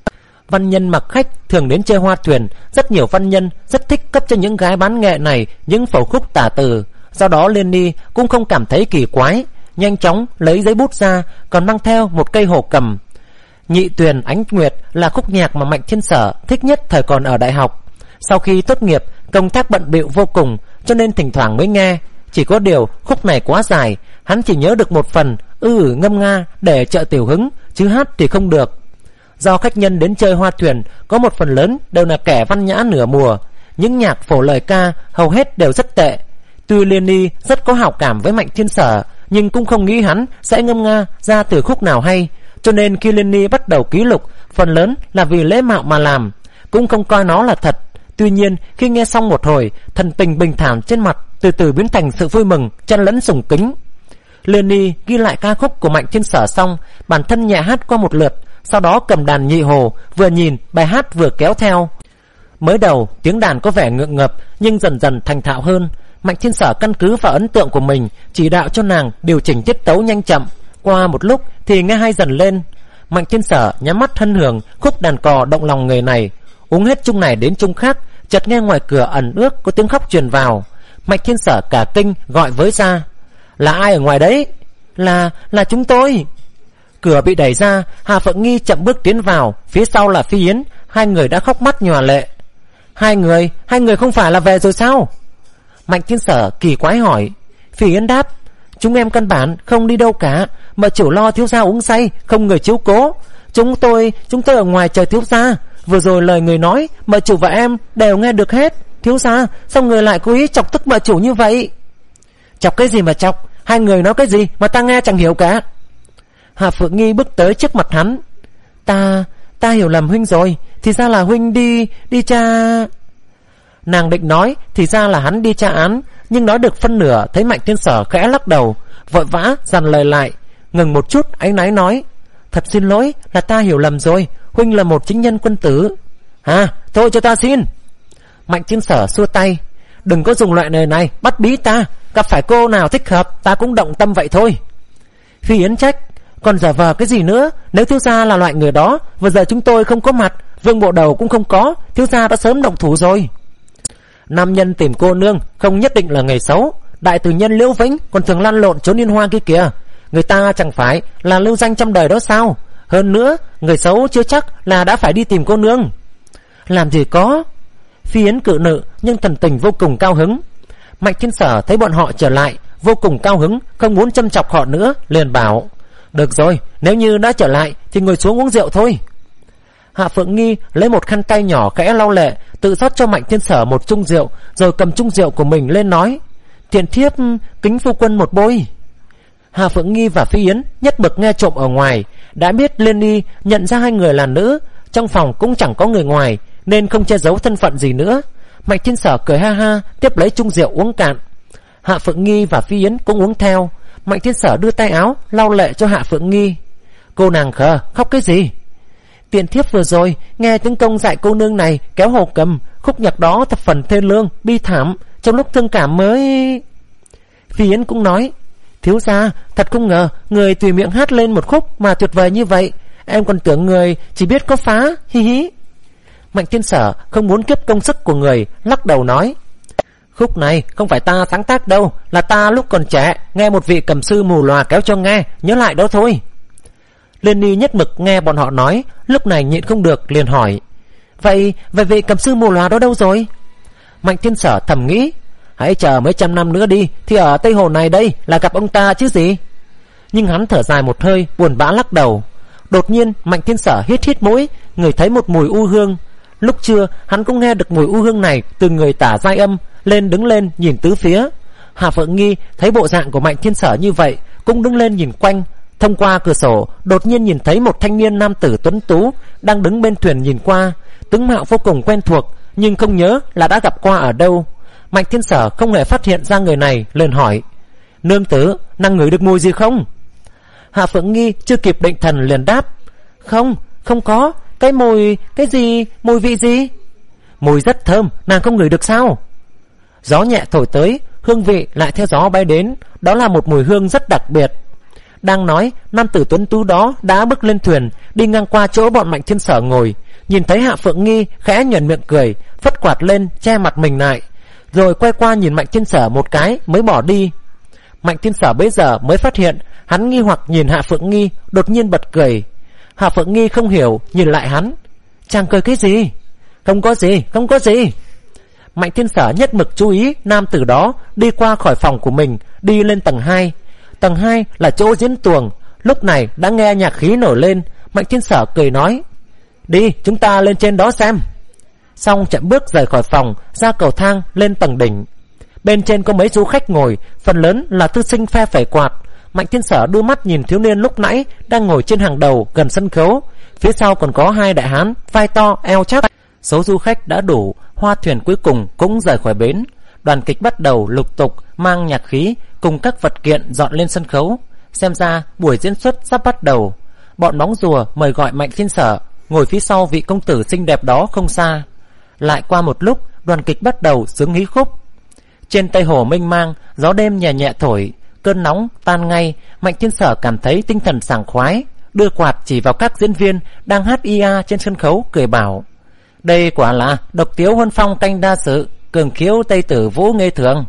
Văn nhân mặc khách thường đến chơi hoa thuyền, rất nhiều văn nhân rất thích cấp cho những gái bán nghệ này những phẩu khúc tả từ. Do đó Lenny cũng không cảm thấy kỳ quái, nhanh chóng lấy giấy bút ra, còn mang theo một cây hồ cầm. Nhị Tuyền Ánh Nguyệt là khúc nhạc mà Mạnh Thiên Sở thích nhất thời còn ở đại học. Sau khi tốt nghiệp, công tác bận bịu vô cùng, cho nên thỉnh thoảng mới nghe. Chỉ có điều khúc này quá dài, hắn chỉ nhớ được một phần, ư ngâm nga để trợ tiểu hứng, chứ hát thì không được. Do khách nhân đến chơi hoa thuyền có một phần lớn đều là kẻ văn nhã nửa mùa, những nhạc phổ lời ca hầu hết đều rất tệ. Tuy Lenny rất có hảo cảm với Mạnh Thiên Sở, nhưng cũng không nghĩ hắn sẽ ngâm nga ra từ khúc nào hay, cho nên khi Lenny bắt đầu ký lục, phần lớn là vì lễ mạo mà làm, cũng không coi nó là thật. Tuy nhiên khi nghe xong một hồi, thần tình bình thản trên mặt từ từ biến thành sự vui mừng chen lẫn sùng kính. Lenny ghi lại ca khúc của Mạnh Thiên Sở xong, bản thân nhẹ hát qua một lượt, sau đó cầm đàn nhị hồ, vừa nhìn bài hát vừa kéo theo. Mới đầu tiếng đàn có vẻ ngượng ngập, nhưng dần dần thành thạo hơn. Mạnh Thiên Sở căn cứ vào ấn tượng của mình chỉ đạo cho nàng điều chỉnh tiết tấu nhanh chậm. Qua một lúc thì nghe hay dần lên. Mạnh Thiên Sở nhắm mắt hân hưởng khúc đàn cò động lòng người này. Uống hết chung này đến chung khác, chợt nghe ngoài cửa ẩn ước có tiếng khóc truyền vào. Mạnh Thiên Sở cả kinh gọi với ra, là ai ở ngoài đấy? Là, là chúng tôi. Cửa bị đẩy ra, Hà Phượng Nghi chậm bước tiến vào, phía sau là Phi Yến, hai người đã khóc mắt nhòa lệ. Hai người, hai người không phải là về rồi sao? Mạnh Thiên Sở kỳ quái hỏi. Phi Yến đáp, chúng em căn bản không đi đâu cả, mà chủ lo thiếu gia uống say, không người chiếu cố. Chúng tôi, chúng tôi ở ngoài chờ thiếu gia. Vừa rồi lời người nói, mợ chủ và em đều nghe được hết. Thiếu gia, sao người lại cố ý chọc tức mợ chủ như vậy? Chọc cái gì mà chọc? Hai người nói cái gì mà ta nghe chẳng hiểu cả. Hà Phượng Nghi bước tới trước mặt hắn. Ta, ta hiểu lầm huynh rồi. Thì ra là huynh đi, đi tra... Nàng định nói thì ra là hắn đi tra án, nhưng nói được phân nửa thấy Mạnh Thiên Sở khẽ lắc đầu, vội vã dằn lời lại. Ngừng một chút áy náy nói, thật xin lỗi, là ta hiểu lầm rồi. Huynh là một chính nhân quân tử. À, thôi cho ta xin. Mạnh Thiên Sở xua tay, đừng có dùng loại lời này bắt bí ta. Gặp phải cô nào thích hợp ta cũng động tâm vậy thôi. Phi Yến trách, còn giả vờ cái gì nữa? Nếu thiếu gia là loại người đó, vừa giờ chúng tôi không có mặt, Vương Bộ Đầu cũng không có, thiếu gia đã sớm động thủ rồi. Nam nhân tìm cô nương không nhất định là người xấu. Đại tử nhân Liễu Vĩnh còn thường lăn lộn trốn liên hoa kia kìa. Người ta chẳng phải là lưu danh trong đời đó sao? Hơn nữa, người xấu chưa chắc là đã phải đi tìm cô nương. Làm gì có. Phi Yến cự nữ nhưng thần tình vô cùng cao hứng. Mạnh Thiên Sở thấy bọn họ trở lại, vô cùng cao hứng, không muốn châm chọc họ nữa, liền bảo, được rồi, nếu như đã trở lại thì ngồi xuống uống rượu thôi. Hạ Phượng Nghi lấy một khăn tay nhỏ khẽ lau lệ, tự rót cho Mạnh Thiên Sở một chung rượu, rồi cầm chung rượu của mình lên nói, thiện thiếp kính phu quân một bôi. Hạ Phượng Nghi và Phi Yến nhất mực nghe trộm ở ngoài, đã biết Lenny nhận ra hai người là nữ, trong phòng cũng chẳng có người ngoài, nên không che giấu thân phận gì nữa. Mạnh Thiên Sở cười ha ha, tiếp lấy chung rượu uống cạn. Hạ Phượng Nghi và Phi Yến cũng uống theo. Mạnh Thiên Sở đưa tay áo lau lệ cho Hạ Phượng Nghi. Cô nàng khờ, khóc cái gì? Tiện thiếp vừa rồi nghe tiếng công dạy cô nương này kéo hồ cầm, khúc nhạc đó thập phần thê lương, bi thảm, trong lúc thương cảm mới... Phi Yến cũng nói, thiếu gia, thật không ngờ người tùy miệng hát lên một khúc mà tuyệt vời như vậy. Em còn tưởng người chỉ biết có phá, hi hi. Mạnh Thiên Sở không muốn kiếp công sức của người, lắc đầu nói, khúc này không phải ta sáng tác đâu, là ta lúc còn trẻ nghe một vị cầm sư mù lòa kéo cho nghe, nhớ lại đó thôi. Lenny nhất mực nghe bọn họ nói, lúc này nhịn không được liền hỏi, Vậy vậy vị cầm sư mù lòa đó đâu rồi? Mạnh Thiên Sở thầm nghĩ, hãy chờ mấy trăm năm nữa đi, thì ở Tây Hồ này đây là gặp ông ta chứ gì. Nhưng hắn thở dài một hơi, buồn bã lắc đầu. Đột nhiên Mạnh Thiên Sở hít hít mũi, ngửi thấy một mùi u hương. Lúc trưa hắn cũng nghe được mùi u hương này từ người Tả Giai Âm, lên đứng lên nhìn tứ phía. Hà Phượng Nghi thấy bộ dạng của Mạnh Thiên Sở như vậy, cũng đứng lên nhìn quanh. Thông qua cửa sổ đột nhiên nhìn thấy một thanh niên nam tử tuấn tú đang đứng bên thuyền nhìn qua, tướng mạo vô cùng quen thuộc, nhưng không nhớ là đã gặp qua ở đâu. Mạnh Thiên Sở không hề phát hiện ra người này, liền hỏi, nương tử, nàng ngửi được mùi gì không? Hạ Phượng Nghi chưa kịp định thần liền đáp, không, không có. Cái mùi, cái gì, mùi vị gì? Mùi rất thơm, nàng không ngửi được sao? Gió nhẹ thổi tới, hương vị lại theo gió bay đến, đó là một mùi hương rất đặc biệt. Đang nói, nam tử tuấn tú đó đã bước lên thuyền, đi ngang qua chỗ bọn Mạnh Thiên Sở ngồi, nhìn thấy Hạ Phượng Nghi khẽ nhoẻn miệng cười, phất quạt lên che mặt mình lại, rồi quay qua nhìn Mạnh Thiên Sở một cái mới bỏ đi. Mạnh Thiên Sở bấy giờ mới phát hiện, hắn nghi hoặc nhìn Hạ Phượng Nghi, đột nhiên bật cười. Hạ Phượng Nghi không hiểu, nhìn lại hắn. Chàng cười cái gì? Không có gì, không có gì. Mạnh Thiên Sở nhất mực chú ý nam tử đó đi qua khỏi phòng của mình, đi lên tầng hai. Tầng hai là chỗ diễn tuồng. Lúc này đã nghe nhạc khí nổi lên. Mạnh Thiên Sở cười nói, đi, chúng ta lên trên đó xem. Xong chậm bước rời khỏi phòng, ra cầu thang lên tầng đỉnh. Bên trên có mấy du khách ngồi, phần lớn là thư sinh phe phẩy quạt. Mạnh Thiên Sở đưa mắt nhìn thiếu niên lúc nãy đang ngồi trên hàng đầu gần sân khấu. Phía sau còn có hai đại hán vai to eo chắc. Số du khách đã đủ, hoa thuyền cuối cùng cũng rời khỏi bến. Đoàn kịch bắt đầu lục tục mang nhạc khí cùng các vật kiện dọn lên sân khấu. Xem ra buổi diễn xuất sắp bắt đầu. Bọn bóng rùa mời gọi Mạnh Thiên Sở ngồi phía sau vị công tử xinh đẹp đó không xa. Lại qua một lúc, đoàn kịch bắt đầu xướng hí khúc. Trên Tây Hồ mênh mang, gió đêm nhẹ nhẹ thổi, cơn nóng tan ngay. Mạnh Thiên Sở cảm thấy tinh thần sảng khoái, đưa quạt chỉ vào các diễn viên đang hát ia trên sân khấu, cười bảo, đây quả là độc tiếu huân phong canh đa sự, cường khiếu tây tử vũ nghê thường.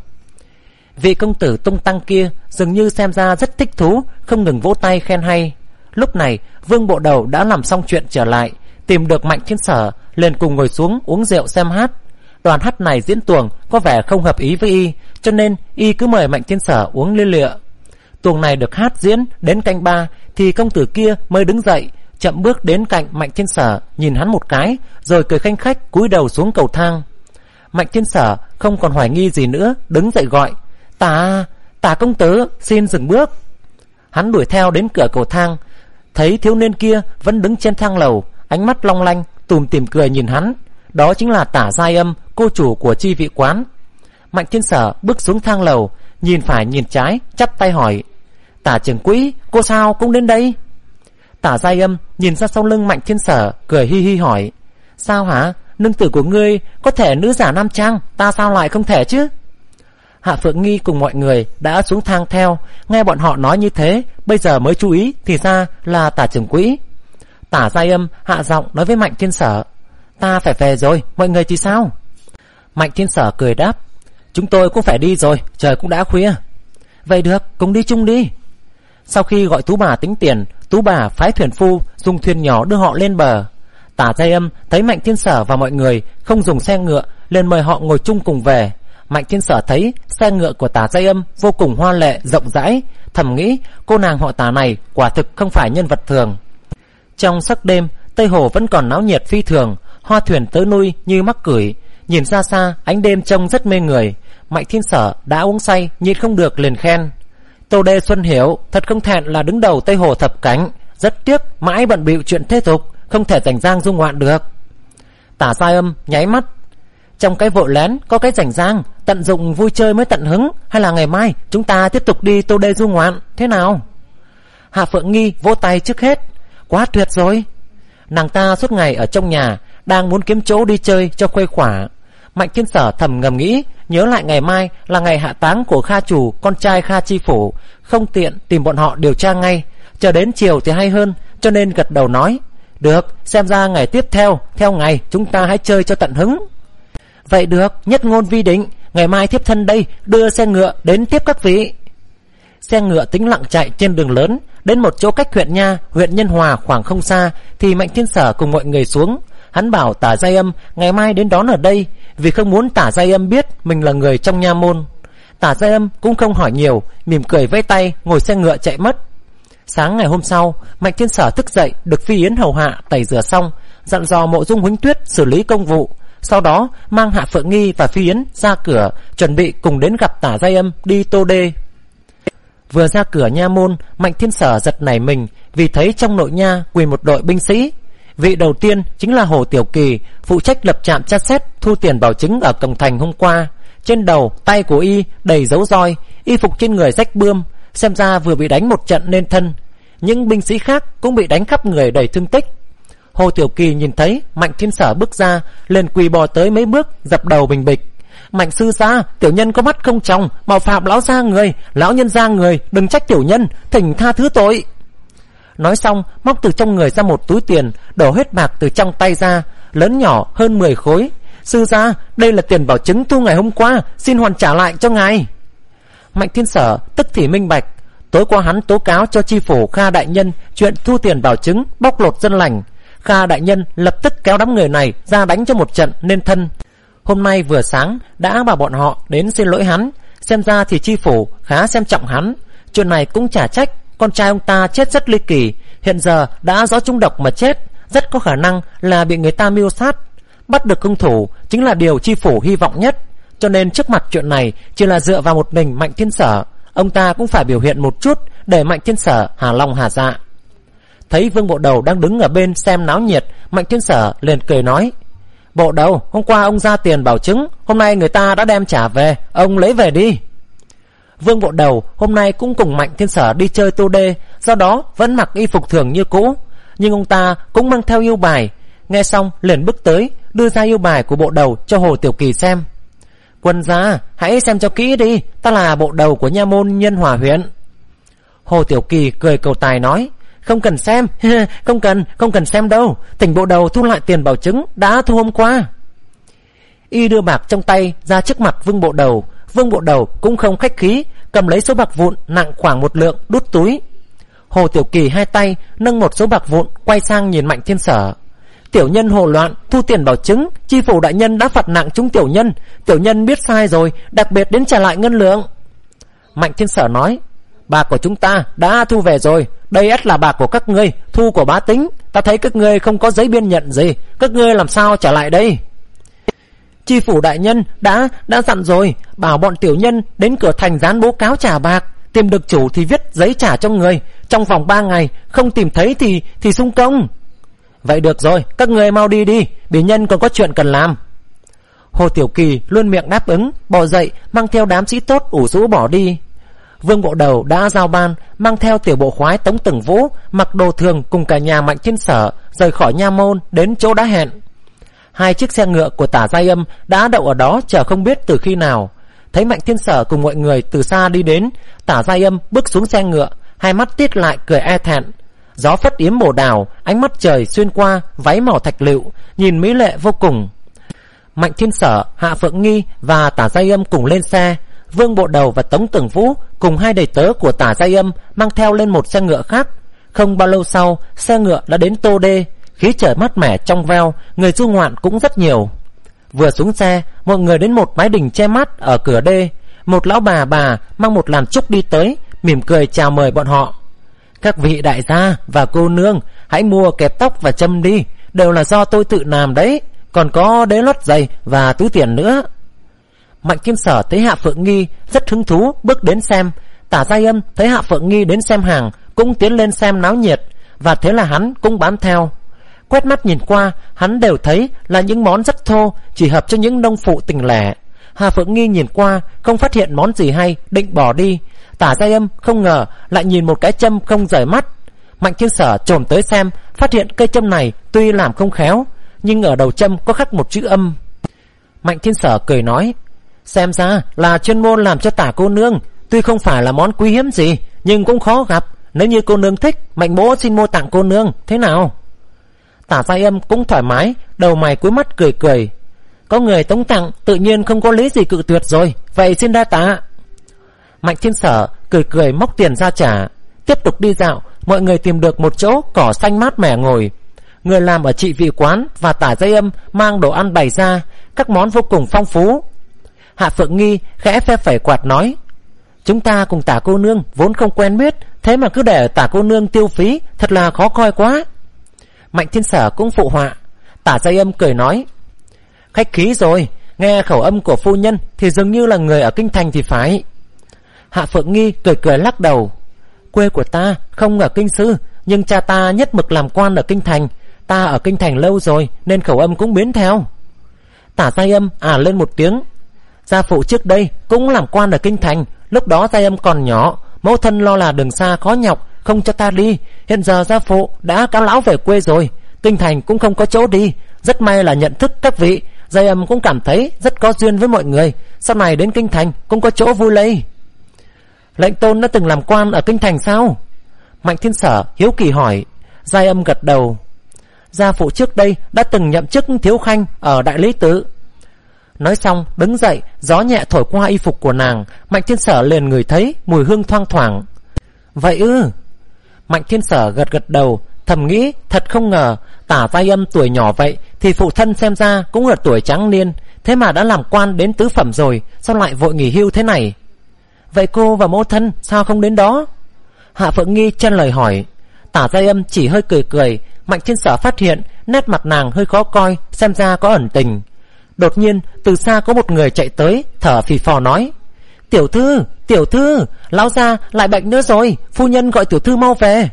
Vị công tử tung tăng kia dường như xem ra rất thích thú, không ngừng vỗ tay khen hay. Lúc này Vương Bộ Đầu đã làm xong chuyện trở lại, tìm được Mạnh Thiên Sở, liền cùng ngồi xuống uống rượu xem hát. Đoàn hát này diễn tuồng có vẻ không hợp ý với y, cho nên y cứ mời Mạnh Thiên Sở uống lia lịa. Tuồng này được hát diễn đến canh ba thì công tử kia mới đứng dậy, chậm bước đến cạnh Mạnh Thiên Sở, nhìn hắn một cái, rồi cười khanh khách cúi đầu xuống cầu thang. Mạnh Thiên Sở không còn hoài nghi gì nữa, đứng dậy gọi, Tả, Tả công tử, xin dừng bước. Hắn đuổi theo đến cửa cầu thang, thấy thiếu niên kia vẫn đứng trên thang lầu, ánh mắt long lanh, tủm tỉm cười nhìn hắn. Đó chính là Tả Giai Âm, cô chủ của chi vị quán. Mạnh Thiên Sở bước xuống thang lầu, nhìn phải nhìn trái, chắp tay hỏi, Tả trưởng quỹ, cô sao cũng đến đây? Tả Giai Âm nhìn ra sau lưng Mạnh Thiên Sở, cười hi hi hỏi, sao hả? Nương tử của ngươi có thể nữ giả nam trang, ta sao lại không thể chứ? Hạ Phượng Nghi cùng mọi người đã xuống thang theo, nghe bọn họ nói như thế, bây giờ mới chú ý thì ra là Tả trưởng quỹ. Tả Giai Âm hạ giọng nói với Mạnh Thiên Sở, ta phải về rồi, mọi người thì sao? Mạnh Thiên Sở cười đáp, chúng tôi cũng phải đi rồi, trời cũng đã khuya. Vậy được, cùng đi chung đi. Sau khi gọi Tú bà tính tiền, Tú bà phái thuyền phu dùng thuyền nhỏ đưa họ lên bờ. Tả Giai Âm thấy Mạnh Thiên Sở và mọi người không dùng xe ngựa, liền mời họ ngồi chung cùng về. Mạnh Thiên Sở thấy xe ngựa của Tả Giai Âm vô cùng hoa lệ, rộng rãi, thầm nghĩ cô nàng họ Tả này quả thực không phải nhân vật thường. Trong sắc đêm, Tây Hồ vẫn còn náo nhiệt phi thường, hoa thuyền tới nuôi như mắc cửi, nhìn xa xa ánh đêm trông rất mê người. Mạnh Thiên Sở đã uống say, nhịn không được liền khen, Tô Đê Xuân Hiểu thật không thẹn là đứng đầu Tây Hồ thập cảnh, rất tiếc mãi bận bịu chuyện thế tục, không thể rảnh rang du ngoạn được. Tả Giai Âm nháy mắt, trong cái vội lén có cái rảnh rang, tận dụng vui chơi mới tận hứng, hay là ngày mai chúng ta tiếp tục đi Tô Đê du ngoạn, thế nào? Hạ Phượng Nghi vỗ tay trước hết, quá tuyệt rồi. Nàng ta suốt ngày ở trong nhà, đang muốn kiếm chỗ đi chơi cho khuây khỏa. Mạnh Thiên Sở thầm ngầm nghĩ, nhớ lại ngày mai là ngày hạ táng của Kha chủ, con trai Kha chi phủ, không tiện tìm bọn họ điều tra ngay, chờ đến chiều thì hay hơn, cho nên gật đầu nói, được, xem ra ngày tiếp theo, theo ngày chúng ta hãy chơi cho tận hứng. Vậy được, nhất ngôn vi định, ngày mai thiếp thân đây đưa xe ngựa đến tiếp các vị. Xe ngựa tĩnh lặng chạy trên đường lớn, đến một chỗ cách huyện Nha, huyện Nhân Hòa khoảng không xa, thì Mạnh Thiên Sở cùng mọi người xuống. Hắn bảo Tả Giai Âm ngày mai đến đón ở đây, vì không muốn Tả Giai Âm biết mình là người trong nha môn. Tả Giai Âm cũng không hỏi nhiều, mỉm cười vẫy tay, ngồi xe ngựa chạy mất. Sáng ngày hôm sau, Mạnh Thiên Sở thức dậy, được Phi Yến hầu hạ tẩy rửa xong, dặn dò Mộ Dung Huỳnh Tuyết xử lý công vụ. Sau đó mang Hạ Phượng Nghi và Phi Yến ra cửa, chuẩn bị cùng đến gặp Tả Giai Âm đi Tô Đê. Vừa ra cửa nha môn, Mạnh Thiên Sở giật nảy mình vì thấy trong nội nha quỳ một đội binh sĩ. Vị đầu tiên chính là Hồ Tiểu Kỳ, phụ trách lập trạm tra xét thu tiền bảo chứng ở cổng thành hôm qua. Trên đầu tay của y đầy dấu roi, y phục trên người rách bươm, xem ra vừa bị đánh một trận nên thân. Những binh sĩ khác cũng bị đánh khắp người đầy thương tích. Hồ Tiểu Kỳ nhìn thấy Mạnh Thiên Sở bước ra, liền quỳ bò tới mấy bước, dập đầu bình bịch. Mạnh sư gia, tiểu nhân có mắt không tròng, mạo phạm lão gia người, lão nhân gia người, đừng trách tiểu nhân, thỉnh tha thứ tội. Nói xong, móc từ trong người ra một túi tiền, đổ hết bạc từ trong tay ra, lớn nhỏ hơn mười khối. Sư gia, đây là tiền bảo chứng thu ngày hôm qua, xin hoàn trả lại cho ngài. Mạnh Thiên Sở tức thì minh bạch, tối qua hắn tố cáo cho tri phủ Kha đại nhân chuyện thu tiền bảo chứng bóc lột dân lành. Kha đại nhân lập tức kéo đám người này ra đánh cho một trận nên thân. Hôm nay vừa sáng đã bảo bọn họ đến xin lỗi hắn, xem ra thì tri phủ khá xem trọng hắn. Chuyện này cũng chả trách, con trai ông ta chết rất ly kỳ, hiện giờ đã rõ trúng độc mà chết, rất có khả năng là bị người ta mưu sát. Bắt được hung thủ chính là điều tri phủ hy vọng nhất, cho nên trước mặt chuyện này chỉ là dựa vào một mình Mạnh Thiên Sở, ông ta cũng phải biểu hiện một chút để Mạnh Thiên Sở hà lòng hà dạ. Thấy Vương Bộ Đầu đang đứng ở bên xem náo nhiệt, Mạnh Thiên Sở liền cười nói: Bộ Đầu, hôm qua ông ra tiền bảo chứng, hôm nay người ta đã đem trả về, ông lấy về đi. Vương Bộ Đầu hôm nay cũng cùng Mạnh Thiên Sở đi chơi tô đê, do đó vẫn mặc y phục thường như cũ, nhưng ông ta cũng mang theo yêu bài. Nghe xong liền bước tới, đưa ra yêu bài của Bộ Đầu cho Hồ Tiểu Kỳ xem. Quân gia, hãy xem cho kỹ đi, ta là Bộ Đầu của nha môn Nhân Hòa huyện. Hồ Tiểu Kỳ cười cầu tài nói: Không cần xem, không cần, không cần xem đâu, tỉnh Bộ Đầu thu lại tiền bảo chứng đã thu hôm qua. Y đưa bạc trong tay ra trước mặt Vương Bộ Đầu. Vương Bộ Đầu cũng không khách khí, cầm lấy số bạc vụn nặng khoảng một lượng đút túi. Hồ Tiểu Kỳ hai tay nâng một số bạc vụn, quay sang nhìn Mạnh Thiên Sở: Tiểu nhân hồ loạn, thu tiền bảo chứng, tri phủ đại nhân đã phạt nặng chúng tiểu nhân, tiểu nhân biết sai rồi, đặc biệt đến trả lại ngân lượng. Mạnh Thiên Sở nói: Bạc của chúng ta đã thu về rồi, đây ắt là bạc của các ngươi, thu của bá tính, ta thấy các ngươi không có giấy biên nhận gì, các ngươi làm sao trả lại đây? Tri phủ đại nhân đã đã dặn rồi, bảo bọn tiểu nhân đến cửa thành dán bố cáo trả bạc, tìm được chủ thì viết giấy trả cho người, trong vòng ba ngày, không tìm thấy thì thì xung công. Vậy được rồi, các người mau đi đi, bỉ nhân còn có chuyện cần làm. Hồ Tiểu Kỳ luôn miệng đáp ứng, bỏ dậy mang theo đám sĩ tốt ủ rũ bỏ đi. Vương Bộ Đầu đã giao ban, mang theo tiểu bộ khoái Tống Từng Vũ, mặc đồ thường cùng cả nhà Mạnh Thiên Sở rời khỏi nha môn đến chỗ đã hẹn. Hai chiếc xe ngựa của Tả Giai Âm đã đậu ở đó chờ không biết từ khi nào. Thấy Mạnh Thiên Sở cùng mọi người từ xa đi đến, Tả Giai Âm bước xuống xe ngựa, hai mắt tít lại cười e thẹn. Gió phất yếm bồ đào, ánh mắt trời xuyên qua váy màu thạch lựu, nhìn mỹ lệ vô cùng. Mạnh Thiên Sở, Hạ Phượng Nghi và Tả Giai Âm cùng lên xe. Vương Bộ Đầu và Tống Từng Vũ cùng hai đầy tớ của Tả Giai Âm mang theo lên một xe ngựa khác. Không bao lâu sau, xe ngựa đã đến Tô Đê, khí trời mát mẻ trong veo, người du ngoạn cũng rất nhiều. Vừa xuống xe, mọi người đến một mái đình che mát ở cửa đê. Một lão bà bà mang một làn trúc đi tới, mỉm cười chào mời bọn họ. Các vị đại gia và cô nương, hãy mua kẹp tóc và châm đi, đều là do tôi tự làm đấy, còn có đế lót giày và túi tiền nữa. Mạnh Thiên Sở thấy Hạ Phượng Nghi rất hứng thú bước đến xem. Tả Giai Âm thấy Hạ Phượng Nghi đến xem hàng cũng tiến lên xem náo nhiệt, và thế là hắn cũng bám theo. Quét mắt nhìn qua, hắn đều thấy là những món rất thô, chỉ hợp cho những nông phụ tình lẻ. Hạ Phượng Nghi nhìn qua không phát hiện món gì hay, định bỏ đi. Tả Giai Âm không ngờ lại nhìn một cái châm không rời mắt. Mạnh Thiên Sở chồm tới xem, phát hiện cây châm này tuy làm không khéo, nhưng ở đầu châm có khắc một chữ âm. Mạnh Thiên Sở cười nói: Xem ra là chuyên môn làm cho Tả cô nương, tuy không phải là món quý hiếm gì, nhưng cũng khó gặp. Nếu như cô nương thích, Mạnh bố xin mua tặng cô nương, thế nào? Tả Giai Âm cũng thoải mái, đầu mày cuối mắt cười cười. Có người tống tặng, tự nhiên không có lý gì cự tuyệt rồi, vậy xin đa tạ. Mạnh Thiên Sở cười cười móc tiền ra trả. Tiếp tục đi dạo, mọi người tìm được một chỗ cỏ xanh mát mẻ ngồi. Người làm ở trị vị quán và Tả Giai Âm mang đồ ăn bày ra, các món vô cùng phong phú. Hạ Phượng Nghi khẽ phe phẩy quạt nói: Chúng ta cùng Tả cô nương vốn không quen biết, thế mà cứ để Tả cô nương tiêu phí, thật là khó coi quá. Mạnh Thiên Sở cũng phụ họa. Tả Giai Âm cười nói: Khách khí rồi, nghe khẩu âm của phu nhân thì dường như là người ở kinh thành thì phải. Hạ Phượng Nghi cười cười lắc đầu: Quê của ta không ở kinh sư, nhưng cha ta nhất mực làm quan ở kinh thành, ta ở kinh thành lâu rồi nên khẩu âm cũng biến theo. Tả Giai Âm à lên một tiếng: Gia phụ trước đây cũng làm quan ở kinh thành, lúc đó Giai Âm còn nhỏ, mẫu thân lo là đường xa khó nhọc không cho ta đi. Hiện giờ gia phụ đã cáo lão về quê rồi, kinh thành cũng không có chỗ đi, rất may là nhận thức các vị, Giai Âm cũng cảm thấy rất có duyên với mọi người, sau này đến kinh thành cũng có chỗ vui lây. Lệnh tôn đã từng làm quan ở kinh thành sao? Mạnh Thiên Sở hiếu kỳ hỏi. Giai Âm gật đầu. Gia phụ trước đây đã từng nhậm chức thiếu khanh ở Đại Lý Tự. Nói xong đứng dậy, gió nhẹ thổi qua y phục của nàng. Mạnh Thiên Sở liền ngửi thấy mùi hương thoang thoảng. Vậy ư? Mạnh Thiên Sở gật gật đầu, thầm nghĩ thật không ngờ Tả Giai Âm tuổi nhỏ vậy thì phụ thân xem ra cũng ở tuổi tráng niên, thế mà đã làm quan đến tứ phẩm rồi, sao lại vội nghỉ hưu thế này? Vậy cô và mẫu thân sao không đến đó? Hạ Phượng Nghi chen lời hỏi. Tả Giai Âm chỉ hơi cười cười. Mạnh Thiên Sở phát hiện nét mặt nàng hơi khó coi, xem ra có ẩn tình. Đột nhiên từ xa có một người chạy tới, thở phì phò nói: Tiểu thư, tiểu thư, lão gia lại bệnh nữa rồi, phu nhân gọi tiểu thư mau về.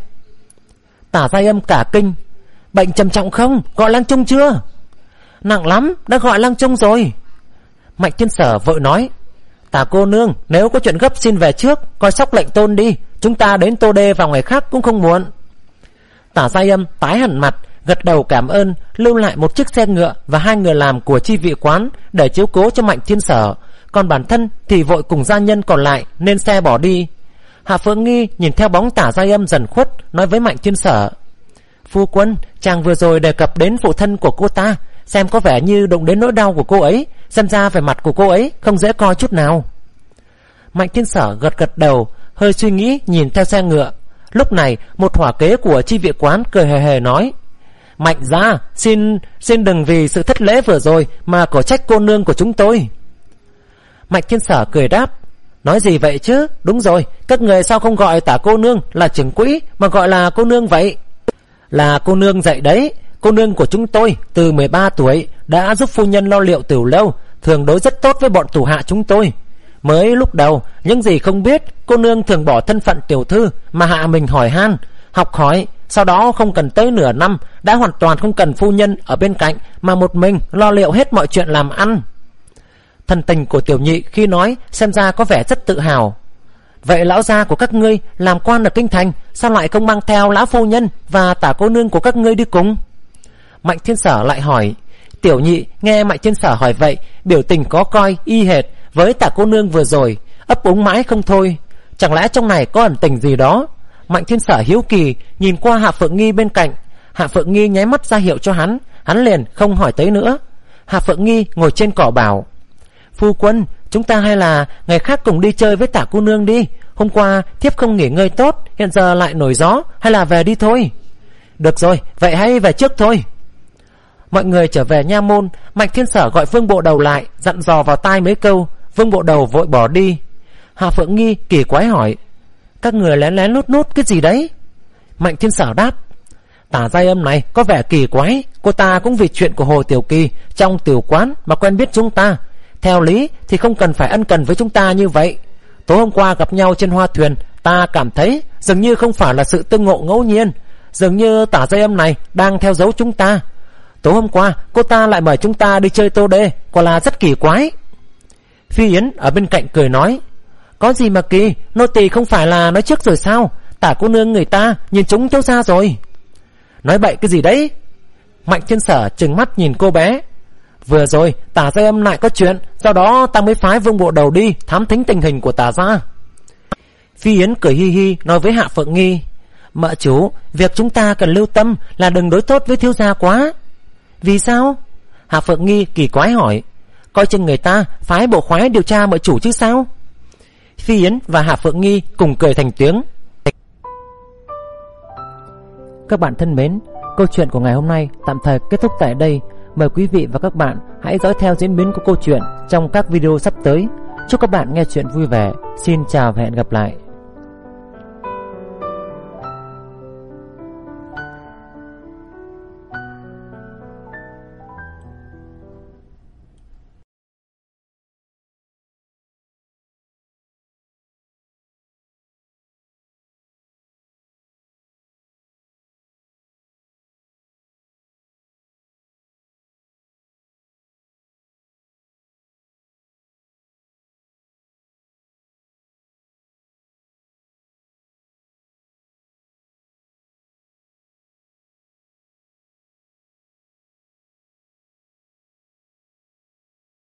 Tả Giai Âm cả kinh. Bệnh trầm trọng không? Gọi lang trung chưa? Nặng lắm, đã gọi lang trung rồi. Mạnh Thiên Sở vội nói: Tả cô nương, nếu có chuyện gấp xin về trước, coi sóc lệnh tôn đi, chúng ta đến Tô Đê vào ngày khác cũng không muộn. Tả Giai Âm tái hẳn mặt, gật đầu cảm ơn, lưu lại một chiếc xe ngựa và hai người làm của chi vị quán để chiếu cố cho Mạnh Thiên Sở, còn bản thân thì vội cùng gia nhân còn lại nên xe bỏ đi. Hạ Phượng Nghi nhìn theo bóng Tả Giai Âm dần khuất, nói với Mạnh Thiên Sở: Phu quân, chàng vừa rồi đề cập đến phụ thân của cô ta, xem có vẻ như đụng đến nỗi đau của cô ấy, xem ra vẻ mặt của cô ấy không dễ coi chút nào. Mạnh Thiên Sở gật gật đầu, hơi suy nghĩ nhìn theo xe ngựa. Lúc này một hỏa kế của chi viện quán cười hề hề nói: Mạnh gia, xin xin đừng vì sự thất lễ vừa rồi mà cổ trách cô nương của chúng tôi. Mạnh Thiên Sở cười đáp: Nói gì vậy chứ? Đúng rồi, các người sao không gọi Tả cô nương là trưởng quỹ mà gọi là cô nương vậy? Là cô nương dạy đấy. Cô nương của chúng tôi từ mười ba tuổi đã giúp phu nhân lo liệu tiểu lâu, thường đối rất tốt với bọn thủ hạ chúng tôi. Mới lúc đầu những gì không biết, cô nương thường bỏ thân phận tiểu thư mà hạ mình hỏi han, học hỏi. Sau đó không cần tới nửa năm đã hoàn toàn không cần phu nhân ở bên cạnh, mà một mình lo liệu hết mọi chuyện làm ăn. Thần tình của tiểu nhị khi nói xem ra có vẻ rất tự hào. Vậy lão gia của các ngươi làm quan ở kinh thành, sao lại không mang theo lão phu nhân và Tả cô nương của các ngươi đi cùng? Mạnh Thiên Sở lại hỏi. Tiểu nhị nghe Mạnh Thiên Sở hỏi vậy, biểu tình có coi y hệt với Tả cô nương vừa rồi, ấp úng mãi không thôi. Chẳng lẽ trong này có ẩn tình gì đó? Mạnh Thiên Sở hiếu kỳ nhìn qua Hạ Phượng Nghi bên cạnh. Hạ Phượng Nghi nháy mắt ra hiệu cho hắn, hắn liền không hỏi tới nữa. Hạ Phượng Nghi ngồi trên cỏ bảo: Phu quân, chúng ta hay là ngày khác cùng đi chơi với Tả cô nương đi. Hôm qua thiếp không nghỉ ngơi tốt, hiện giờ lại nổi gió, hay là về đi thôi? Được rồi, vậy hãy về trước thôi. Mọi người trở về nha môn. Mạnh Thiên Sở gọi Vương Bộ Đầu lại, dặn dò vào tai mấy câu. Vương Bộ Đầu vội bỏ đi. Hạ Phượng Nghi kỳ quái hỏi: Các người lén lén lút nút cái gì đấy? Mạnh Thiên Sở đáp: Tả Giai Âm này có vẻ kỳ quái, cô ta cũng vì chuyện của Hồ Tiểu Kỳ trong tiểu quán mà quen biết chúng ta. Theo lý thì không cần phải ân cần với chúng ta như vậy. Tối hôm qua gặp nhau trên hoa thuyền, ta cảm thấy dường như không phải là sự tương ngộ ngẫu nhiên, dường như Tả Giai Âm này đang theo dấu chúng ta. Tối hôm qua cô ta lại mời chúng ta đi chơi Tô Đê, quả là rất kỳ quái. Phi Yến ở bên cạnh cười nói: Có gì mà kỳ, nô tỳ không phải là nói trước rồi sao? Tả cô nương người ta nhìn chúng thiếu gia rồi. Nói bậy cái gì đấy? Mạnh Thiên Sở trừng mắt nhìn cô bé. Vừa rồi Tả Giai Âm lại có chuyện, do đó ta mới phái Vương Bộ Đầu đi thám thính tình hình của Tả gia. Phi Yến cười hi hi nói với Hạ Phượng Nghi: Mợ chủ, việc chúng ta cần lưu tâm là đừng đối tốt với thiếu gia quá. Vì sao? Hạ Phượng Nghi kỳ quái hỏi. Coi chừng người ta phái bộ khoái điều tra mợ chủ chứ sao? Phi Yến và Hạ Phượng Nghi cùng cười thành tiếng. Các bạn thân mến, câu chuyện của ngày hôm nay tạm thời kết thúc tại đây. Mời quý vị và các bạn hãy dõi theo diễn biến của câu chuyện trong các video sắp tới. Chúc các bạn nghe chuyện vui vẻ. Xin chào và hẹn gặp lại.